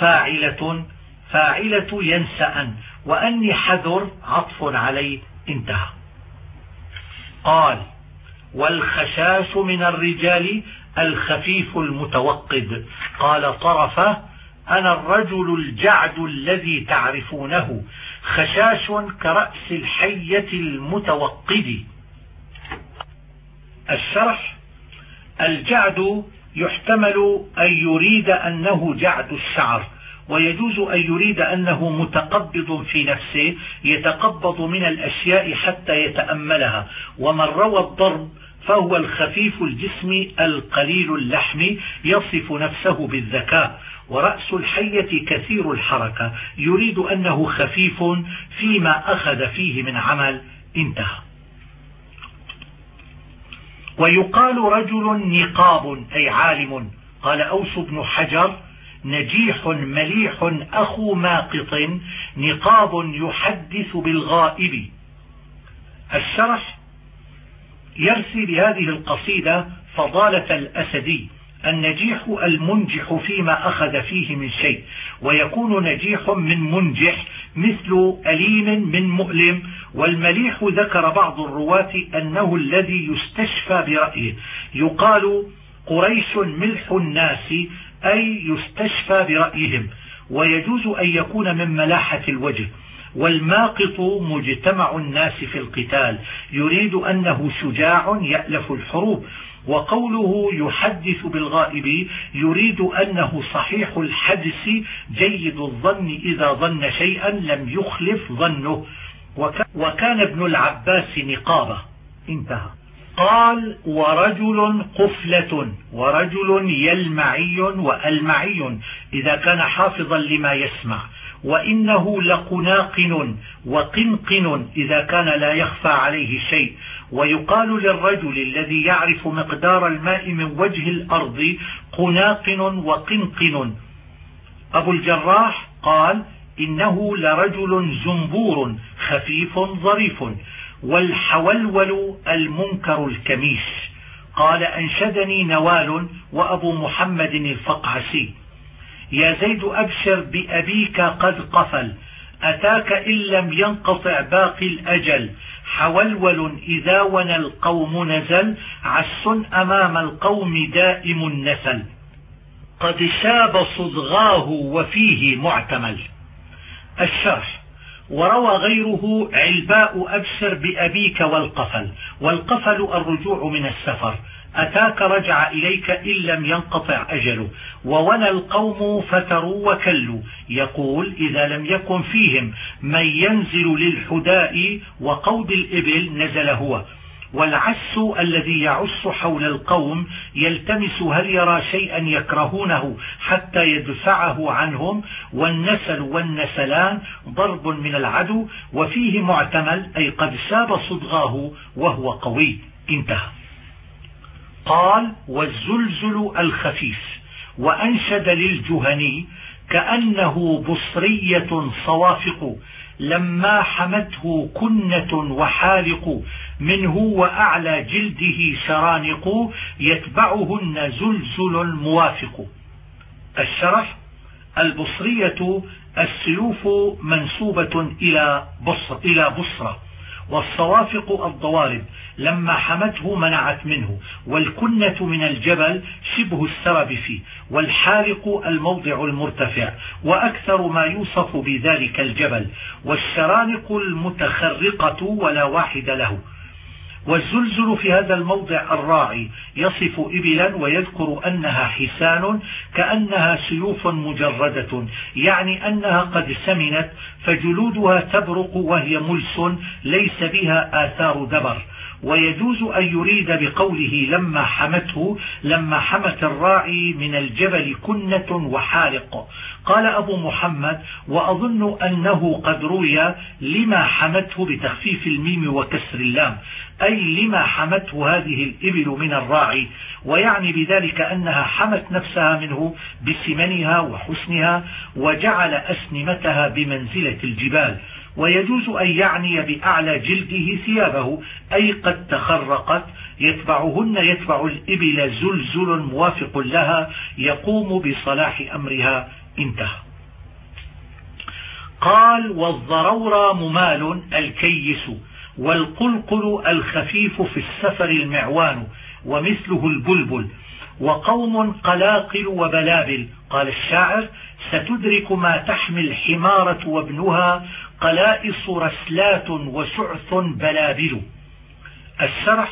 فاعلة ينسأن، وأني حذر عطف عليه. انتهى. قال: والخشاش من الرجال الخفيف المتوقد. قال طرفة: أنا الرجل الجعد الذي تعرفونه، خشاش كرأس الحية المتوقد. الشرح: الجعد يحتمل أن يريد أنه جعد الشعر، ويجوز أن يريد أنه متقبض في نفسه يتقبض من الأشياء حتى يتأملها. ومن روى الضرب فهو الخفيف الجسم القليل اللحم يصف نفسه بالذكاء. ورأس الحية كثير الحركة يريد أنه خفيف فيما أخذ فيه من عمل. انتهى. ويقال رجل نقاب أي عالم. قال أوس بن حجر: نجيح مليح أخو ماقط نقاب يحدث بالغائب. الشرح يرسي بهذه القصيدة فضالة الأسدي: النجيح المنجح فيما أخذ فيه من شيء، ويكون نجيح من منجح مثل أليم من مؤلم. والمليح ذكر بعض الرواة أنه الذي يستشفى برأيه، يقال قريش ملح الناس أي يستشفى برأيهم. ويجوز أن يكون من ملاحة الوجه. والماقط مجتمع الناس في القتال، يريد أنه شجاع يألف الحروب. وقوله يحدث بالغائب يريد أنه صحيح الحدس جيد الظن إذا ظن شيئا لم يخلف ظنه. وكان ابن العباس نقابة. انتهى. قال: ورجل قفلة، ورجل يلمعي وألمعي إذا كان حافظا لما يسمع. وإنه لقناقن وقنقن إذا كان لا يخفى عليه شيء. ويقال للرجل الذي يعرف مقدار الماء من وجه الأرض قناقن وقنقن. أبو الجراح قال: إنه لرجل زنبور خفيف ظريف. والحولول المنكر الكميش. قال: أنشدني نوال وأبو محمد الفقعسي: يا زيد أبشر بأبيك قد قفل، أتاك إن لم ينقطع باقي الأجل. حولول إذا ون القوم نزل، عس أمام القوم دائم النسل. قد شاب صدغاه وفيه معتمل. الشرح: وروى غيره علباء أبشر بأبيك والقفل. والقفل الرجوع من السفر. أتاك رجع إليك إن لم ينقطع أجله. وونى القوم فتروا وكلوا، يقول إذا لم يكن فيهم من ينزل للحداء وقود الإبل نزل هو. والعس الذي يعس حول القوم يلتمس هل يرى شيئا يكرهونه حتى يدفعه عنهم. والنسل والنسلان ضرب من العدو. وفيه معتمل أي قد ساب صدغاه وهو قوي. انتهى. قال: والزلزل الخفيف. وأنشد للجهني: كأنه بصرية صوافق، لما حمته كنة وحالق، منه وأعلى جلده شرانق، يتبعهن زلزل موافق. الشرح: البصرية السيوف منسوبة إلى بصرة. والصوافق الضوارب، لما حمته منعت منه. والكنة من الجبل شبه السرب فيه. والحالق الموضع المرتفع، وأكثر ما يوصف بذلك الجبل. والشرانق المتخرقة ولا واحد له. والزلزل في هذا الموضع الراعي يصف إبلا ويذكر أنها حسان كأنها سيوف مجردة، يعني أنها قد سمنت فجلودها تبرق وهي ملس ليس بها آثار دبر. ويجوز أن يريد بقوله لما حمته لما حمت الراعي من الجبل كنة وحالق. قال أبو محمد: وأظن أنه قد روي لما حمته بتخفيف الميم وكسر اللام، أي لما حمته هذه الإبل من الراعي، ويعني بذلك أنها حمت نفسها منه بسمنها وحسنها وجعل أسنمتها بمنزلة الجبال. ويجوز أن يعني بأعلى جلده ثيابه، أي قد تخرقت. يتبع الإبل زلزل موافق لها يقوم بصلاح أمرها. انتهى. قال: والضرورة ممال الكيس، والقلقل الخفيف في السفر المعوان، ومثله البلبل. وقوم قلاقل وبلابل. قال الشاعر: ستدرك ما تحمل حمارة وابنها، قلائص رسلات وشعث بلابل. الشرح: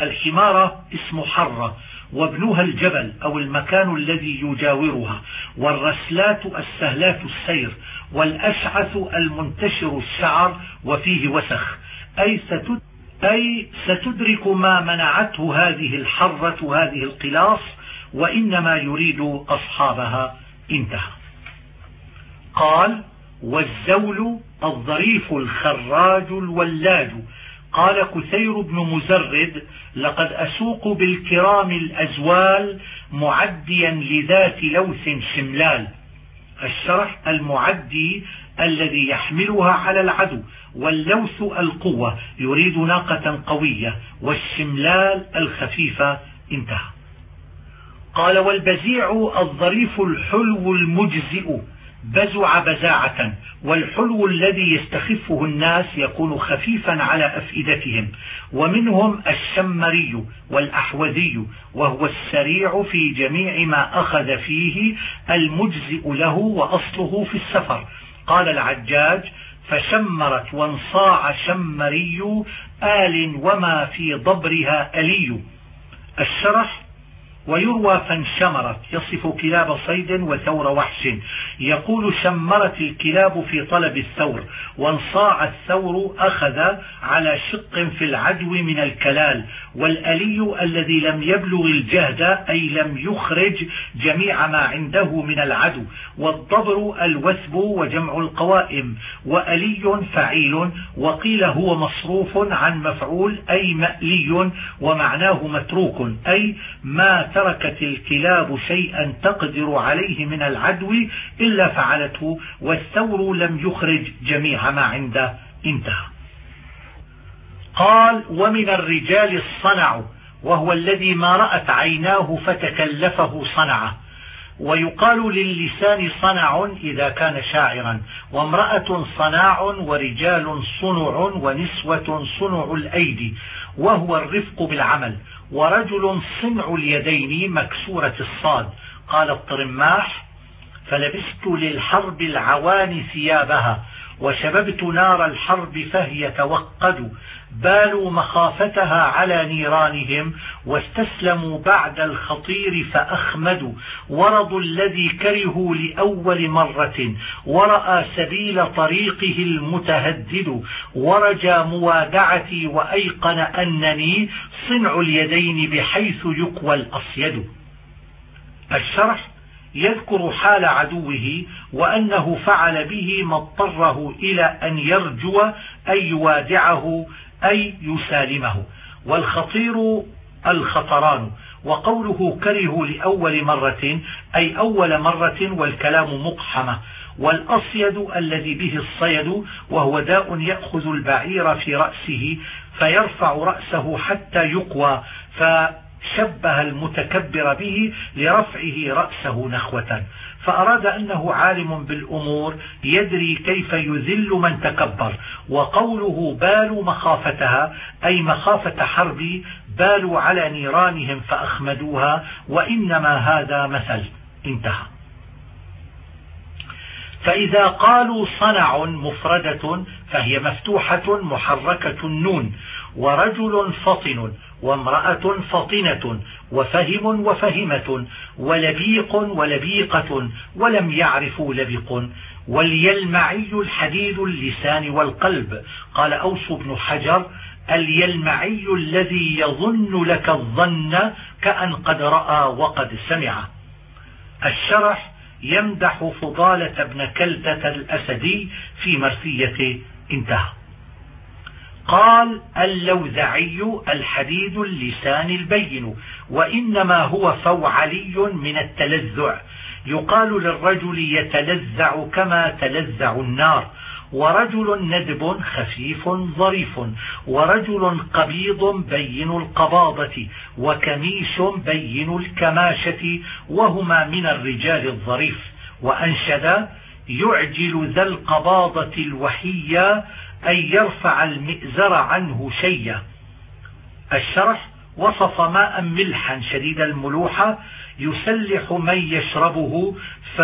الحمارة اسم حرة، وابنها الجبل أو المكان الذي يجاورها، والرسلات السهلات السير، والأشعث المنتشر الشعر وفيه وسخ، أي ستدرك ما منعته هذه الحرة هذه القلاص، وإنما يريد أصحابها. انتهى. قال: والزول الظريف الخراج الولاج. قال كثير بن مزرد: لقد أسوق بالكرام الأزوال معديا لذات لوث شملال. الشرح: المعدي الذي يحملها على العدو، واللوث القوة، يريد ناقة قوية، والشملال الخفيفة. انتهى. قال: والبزيع الظريف الحلو المجزئ، بزع بزاعة، والحلو الذي يستخفه الناس يكون خفيفا على أفئدتهم، ومنهم الشمري والأحوذي، وهو السريع في جميع ما أخذ فيه، المجزئ له، وأصله في السفر. قال العجاج: فشمرت وانصاع شمري آل وما في ضبرها ألي. الشرح: ويروى فانشمرت، يصف كلاب صيد وثور وحش، يقول شمرت الكلاب في طلب الثور، وانصاع الثور أخذ على شق في العدو من الكلال، والألي الذي لم يبلغ الجهد أي لم يخرج جميع ما عنده من العدو، والضبر الوثب وجمع القوائم، وألي فعيل، وقيل هو مصروف عن مفعول أي مألي، ومعناه متروك أي ما تركت الكلاب شيئا تقدر عليه من العدو إلا فعلته، والثور لم يخرج جميع ما عنده. انتهى. قال: ومن الرجال الصنع، وهو الذي ما رأت عيناه فتكلفه صنعه. ويقال للسان صنع إذا كان شاعرا، وامرأة صناع، ورجال صنع، ونسوة صنع الأيدي، وهو الرفق بالعمل، ورجل صنع اليدين مكسورة الصاد. قال الطرماح: فلبست للحرب العوان ثيابها، وشببت نار الحرب فهي توقد، بالوا مخافتها على نيرانهم، واستسلموا بعد الخطير فأخمدوا، ورضوا الذي كرهوا لأول مرة، ورأى سبيل طريقه المتهدد، ورجى موادعتي وأيقن أنني صنع اليدين بحيث يقوى الأصيد. الشرح: يذكر حال عدوه، وأنه فعل به ما اضطره إلى أن يرجو أي يوادعه أي يسالمه. والخطير الخطران، وقوله كره لأول مرة أي أول مرة، والكلام مقحمة. والأصيد الذي به الصيد، وهو داء يأخذ البعير في رأسه فيرفع رأسه حتى يقوى، فشبه المتكبر به لرفعه رأسه نخوة، فأراد أنه عالم بالأمور يدري كيف يذل من تكبر. وقوله بالوا مخافتها أي مخافة حرب، بالوا على نيرانهم فأخمدوها، وإنما هذا مثل. انتهى. فإذا قالوا صنع مفردة فهي مفتوحة محركة النون، ورجل فطن، وامرأة فطنة، وفهم وفهمة، ولبيق ولبيقة، ولم يعرفوا لبق. واليلمعي الحديد اللسان والقلب. قال أوس بن حجر: اليلمعي الذي يظن لك الظن كأن قد رأى وقد سمع. الشرح: يمدح فضالة بن كلدة الأسدي في مرثيته. انتهى. قال: اللوذعي الحديد اللسان البين، وإنما هو فوعلي من التلذع، يقال للرجل يتلذع كما تلذع النار. ورجل ندب خفيف ظريف، ورجل قبيض بين القباضة، وكميش بين الكماشة، وهما من الرجال الظريف. وأنشد: يعجل ذا القباضة الوحية أن يرفع المئزر عنه شيء. الشرح: وصف ماء ملحا شديد الملوحة يسلح من يشربه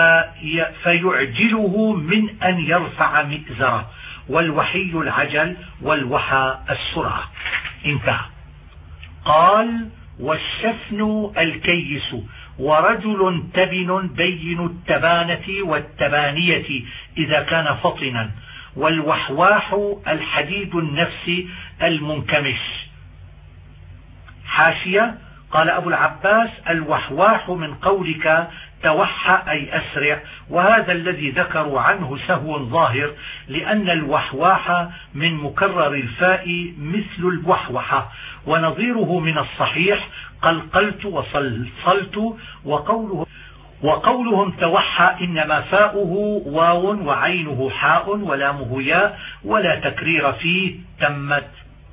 فيعجله من أن يرفع مئزره. والوحي العجل، والوحى السرعة. انتهى. قال: والشفن الكيس، ورجل تبن بين التبانة والتبانية إذا كان فطنا، والوحواح الحديد النفس المنكمش. حاشية: قال أبو العباس: الوحواح من قولك توحى أي أسرع، وهذا الذي ذكروا عنه سهو ظاهر، لأن الوحواح من مكرر الفاء مثل الوحوحة، ونظيره من الصحيح قلقلت وصلصلت. وقولهم توحى إنما فاؤه واو وعينه حاء ولامه ياء، ولا تكرير فيه تمت.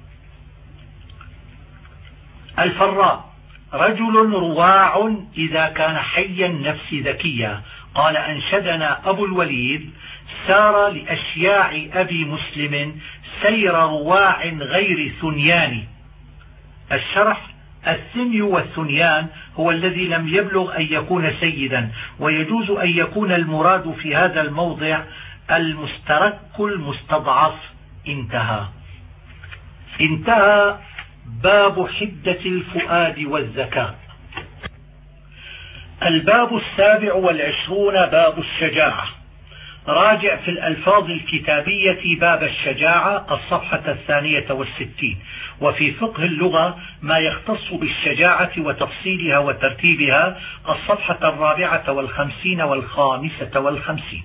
الفراء: رجل رواع إذا كان حي النفس ذكيا. قال: أنشدنا أبو الوليد: سار لأشياع أبي مسلم سير رواع غير ثنيان. الشرح: الثني والثنيان هو الذي لم يبلغ أن يكون سيدا، ويجوز أن يكون المراد في هذا الموضع المسترك المستضعف. انتهى باب حدة الفؤاد والذكاء. الباب 27 باب الشجاعة. راجع في الألفاظ الكتابية باب الشجاعة الصفحة 62، وفي فقه اللغة ما يختص بالشجاعة وتفصيلها وترتيبها الصفحة 54 و55.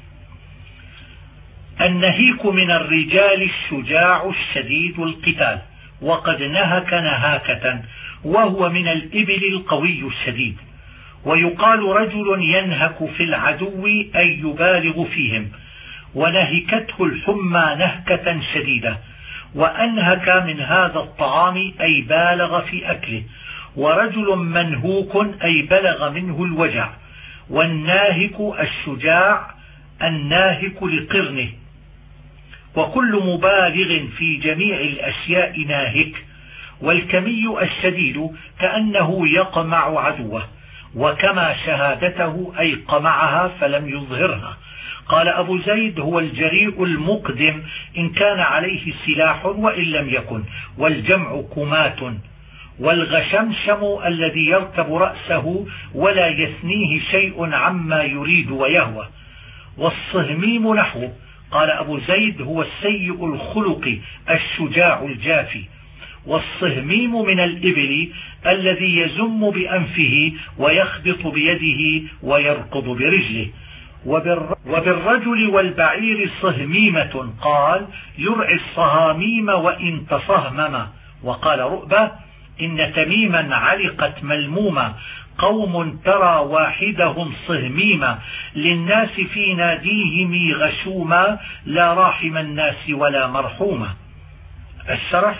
النهيك من الرجال الشجاع الشديد القتال، وقد نهك نهاكة، وهو من الإبل القوي الشديد. ويقال رجل ينهك في العدو أي يبالغ فيهم، ونهكته الحمى نهكة شديدة. وأنهك من هذا الطعام أي بالغ في أكله. ورجل منهوك أي بلغ منه الوجع. والناهك الشجاع الناهك لقرنه. وكل مبالغ في جميع الأشياء ناهك. والكمي الشديد كأنه يقمع عدوه، وكما شهادته أي قمعها فلم يظهرها. قال أبو زيد: هو الجريء المقدم إن كان عليه سلاح وإن لم يكن، والجمع كمات. والغشمشم الذي يركب رأسه ولا يثنيه شيء عما يريد ويهوى. والصهميم نحوه. قال أبو زيد: هو السيء الخلق الشجاع الجافي. والصهميم من الإبل الذي يزم بأنفه ويخبط بيده ويركض برجله. وبالرجل والبعير صهميمة. قال: يرعي الصهاميم وإن تصهمم. وقال رؤبة: إن تميما علقت ملمومة، قوم ترى واحدهم صهميما، للناس في ناديهم غشوما، لا راحم الناس ولا مرحوما. الشرح: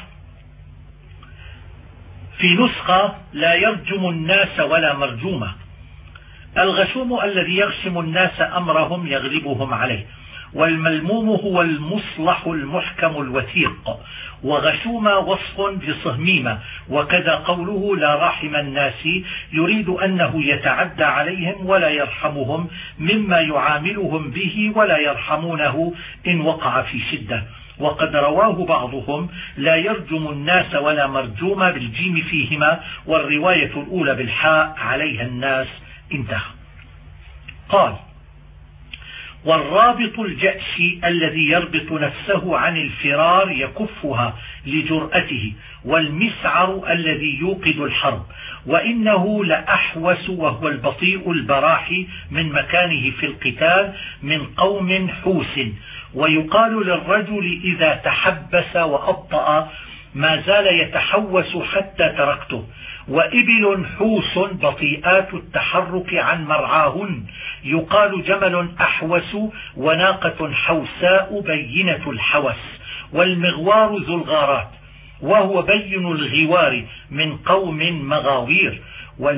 في نسخة لا يرجم الناس ولا مرجوما. الغشوم الذي يغشم الناس أمرهم يغلبهم عليه. والملموم هو المصلح المحكم الوثيق. وغشوما وصف بصهميمة. وكذا قوله لا راحم الناس يريد أنه يتعدى عليهم ولا يرحمهم مما يعاملهم به، ولا يرحمونه إن وقع في شدة. وقد رواه بعضهم لا يرجم الناس ولا مرجوما بالجيم فيهما، والرواية الأولى بالحاء عليها الناس. انتهى. قال: والرابط الجأش الذي يربط نفسه عن الفرار يكفها لجرأته، والمسعر الذي يوقد الحرب. وإنه لأحوس وهو البطيء البراحي من مكانه في القتال من قوم حوس. ويقال للرجل إذا تحبس وأبطأ: ما زال يتحوس حتى تركته. وإبل حوس بطيئات التحرك عن مرعاهن. يقال جمل أحوس، وناقة حوساء بينة الحوس. والمغوار ذو الغارات، وهو بين الغوار من قوم مغاوير.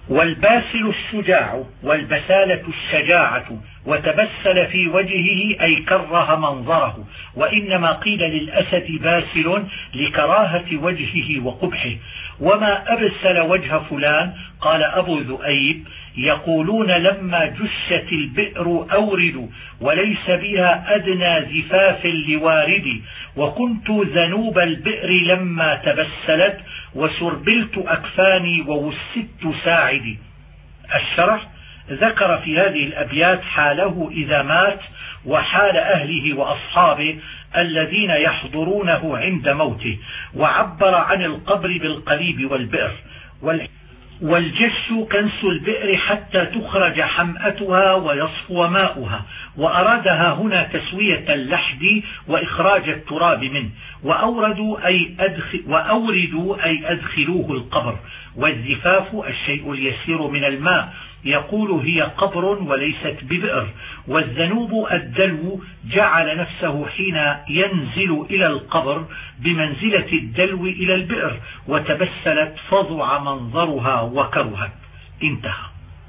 والباسل الشجاع والبسالة الشجاعة، وتبسل في وجهه أي كره منظره، وإنما قيل للأسد باسل لكراهة وجهه وقبحه. وما أبسل وجه فلان، قال أبو ذؤيب: يقولون لما جشت البئر أورد وليس بها أدنى زفاف لوارد، وكنت ذنوب البئر لما تبسلت وسربلت أكفاني ووسدت ساعدي. الشرح: ذكر في هذه الأبيات حاله إذا مات وحال أهله وأصحابه الذين يحضرونه عند موته، وعبر عن القبر بالقليب والبئر. والجش كنس البئر حتى تخرج حمأتها ويصفو ماؤها، وأرادها هنا تسوية اللحد وإخراج التراب منه. وأوردوا أي أدخلوه القبر. والزفاف الشيء اليسير من الماء، يقول هي قبر وليست ببئر. والذنوب الدلو، جعل نفسه حين ينزل إلى القبر بمنزلة الدلو إلى البئر، وتبسلت فضع منظرها وكرهت. انتهى.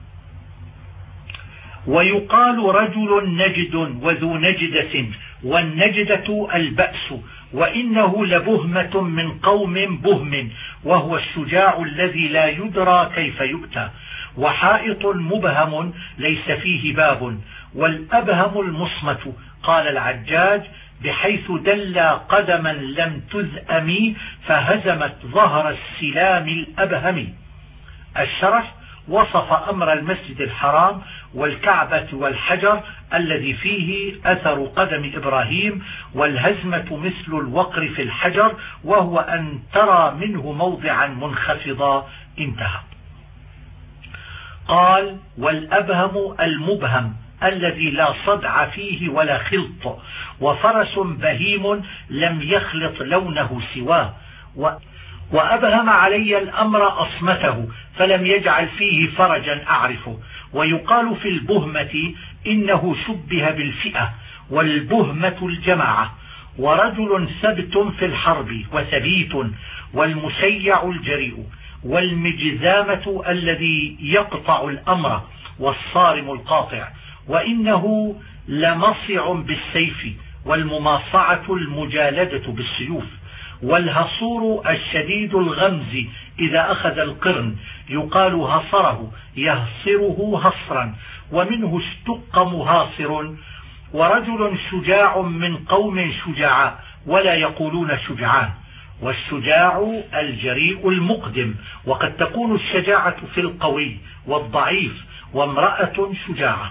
ويقال رجل نجد وذو نجدة، والنجدة البأس، وإنه لبهمة من قوم بهم، وهو الشجاع الذي لا يدرى كيف يؤتى. وحائط مبهم ليس فيه باب، والأبهم المصمت، قال العجاج: بحيث دل قدما لم تذأم فهزمت ظهر السلام الأبهم. الشرح: وصف أمر المسجد الحرام والكعبة والحجر الذي فيه أثر قدم إبراهيم، والهزمة مثل الوقر في الحجر، وهو أن ترى منه موضعا منخفضا. انتهى. قال: والأبهم المبهم الذي لا صدع فيه ولا خلط، وفرس بهيم لم يخلط لونه سواه. وأبهم علي الأمر أصمته، فلم يجعل فيه فرجا أعرفه. ويقال في البهمة إنه شبه بالفئة، والبهمة الجماعة. ورجل ثبت في الحرب وثبيت، والمشيع الجريء، والمجزامة الذي يقطع الأمر، والصارم القاطع. وإنه لمصع بالسيف، والمماصعة المجالدة بالسيوف. والهصور الشديد الغمز إذا أخذ القرن، يقال هصره يهصره هصرا، ومنه اشتق مهاصر. ورجل شجاع من قوم شجعاء، ولا يقولون شجعان. والشجاع الجريء المقدم، وقد تكون الشجاعة في القوي والضعيف. وامرأة شجاعة.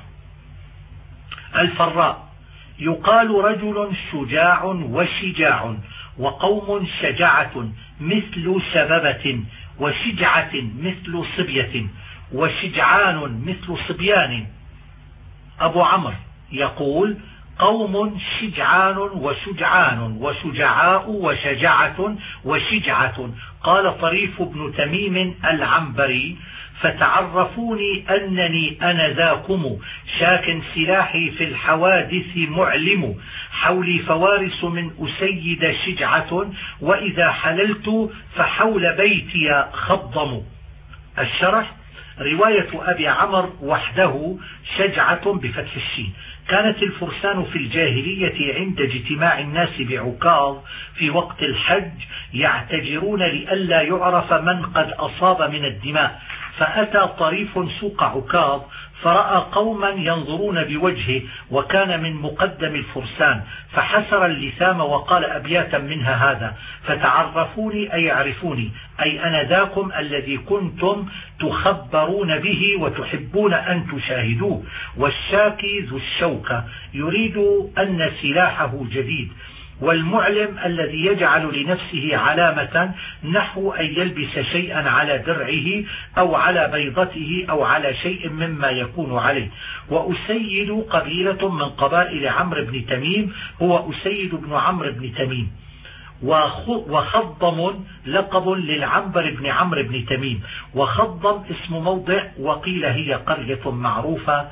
الفراء، يقال رجل شجاع وشجاع، وقوم شجعة مثل شببة، وشجعة مثل صبية، وشجعان مثل صبيان. أبو عمرو يقول: قوم شجعان وشجعان وشجعاء وشجعة وشجعة. قال طريف بن تميم العنبري: فتعرفوني أنني أنا ذاكم، شاك سلاحي في الحوادث معلم، حولي فوارس من أسيد شجعة، وإذا حللت فحول بيتي خضم. الشرح: رواية أبي عمرو وحده شجعة بفتح الشين. كانت الفرسان في الجاهلية عند اجتماع الناس بعكاظ في وقت الحج يعتجرون لئلا يعرف من قد أصاب من الدماء، فأتى طريف سوق عكاظ فرأى قوما ينظرون بوجهه، وكان من مقدم الفرسان، فحسر اللثام وقال أبياتا منها هذا: فتعرفوني أي يعرفوني، أي أنا ذاكم الذي كنتم تخبرون به وتحبون أن تشاهدوه. والشاكي ذو الشوكة يريد أن سلاحه جديد. والمعلم الذي يجعل لنفسه علامة، نحو أن يلبس شيئا على درعه أو على بيضته أو على شيء مما يكون عليه. وأسيد قبيلة من قبائل عمرو بن تميم، هو أسيد بن عمرو بن تميم. وخضم لقب للعنبر بن عمرو بن تميم، وخضم اسم موضع، وقيل هي قرية معروفة.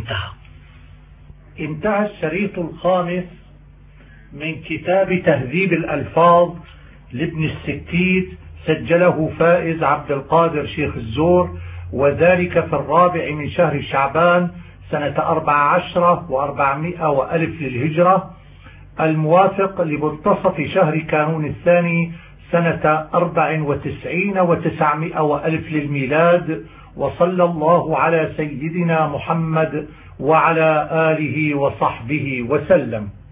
انتهى الشريط الخامس من كتاب تهذيب الألفاظ لابن الستيت، سجله فائز عبد القادر شيخ الزور، وذلك في 4 من شهر شعبان سنة 14 و400 وألف للهجرة، الموافق لمنتصف شهر كانون الثاني سنة 94 و900 وألف للميلاد. وصلى الله على سيدنا محمد وعلى آله وصحبه وسلم.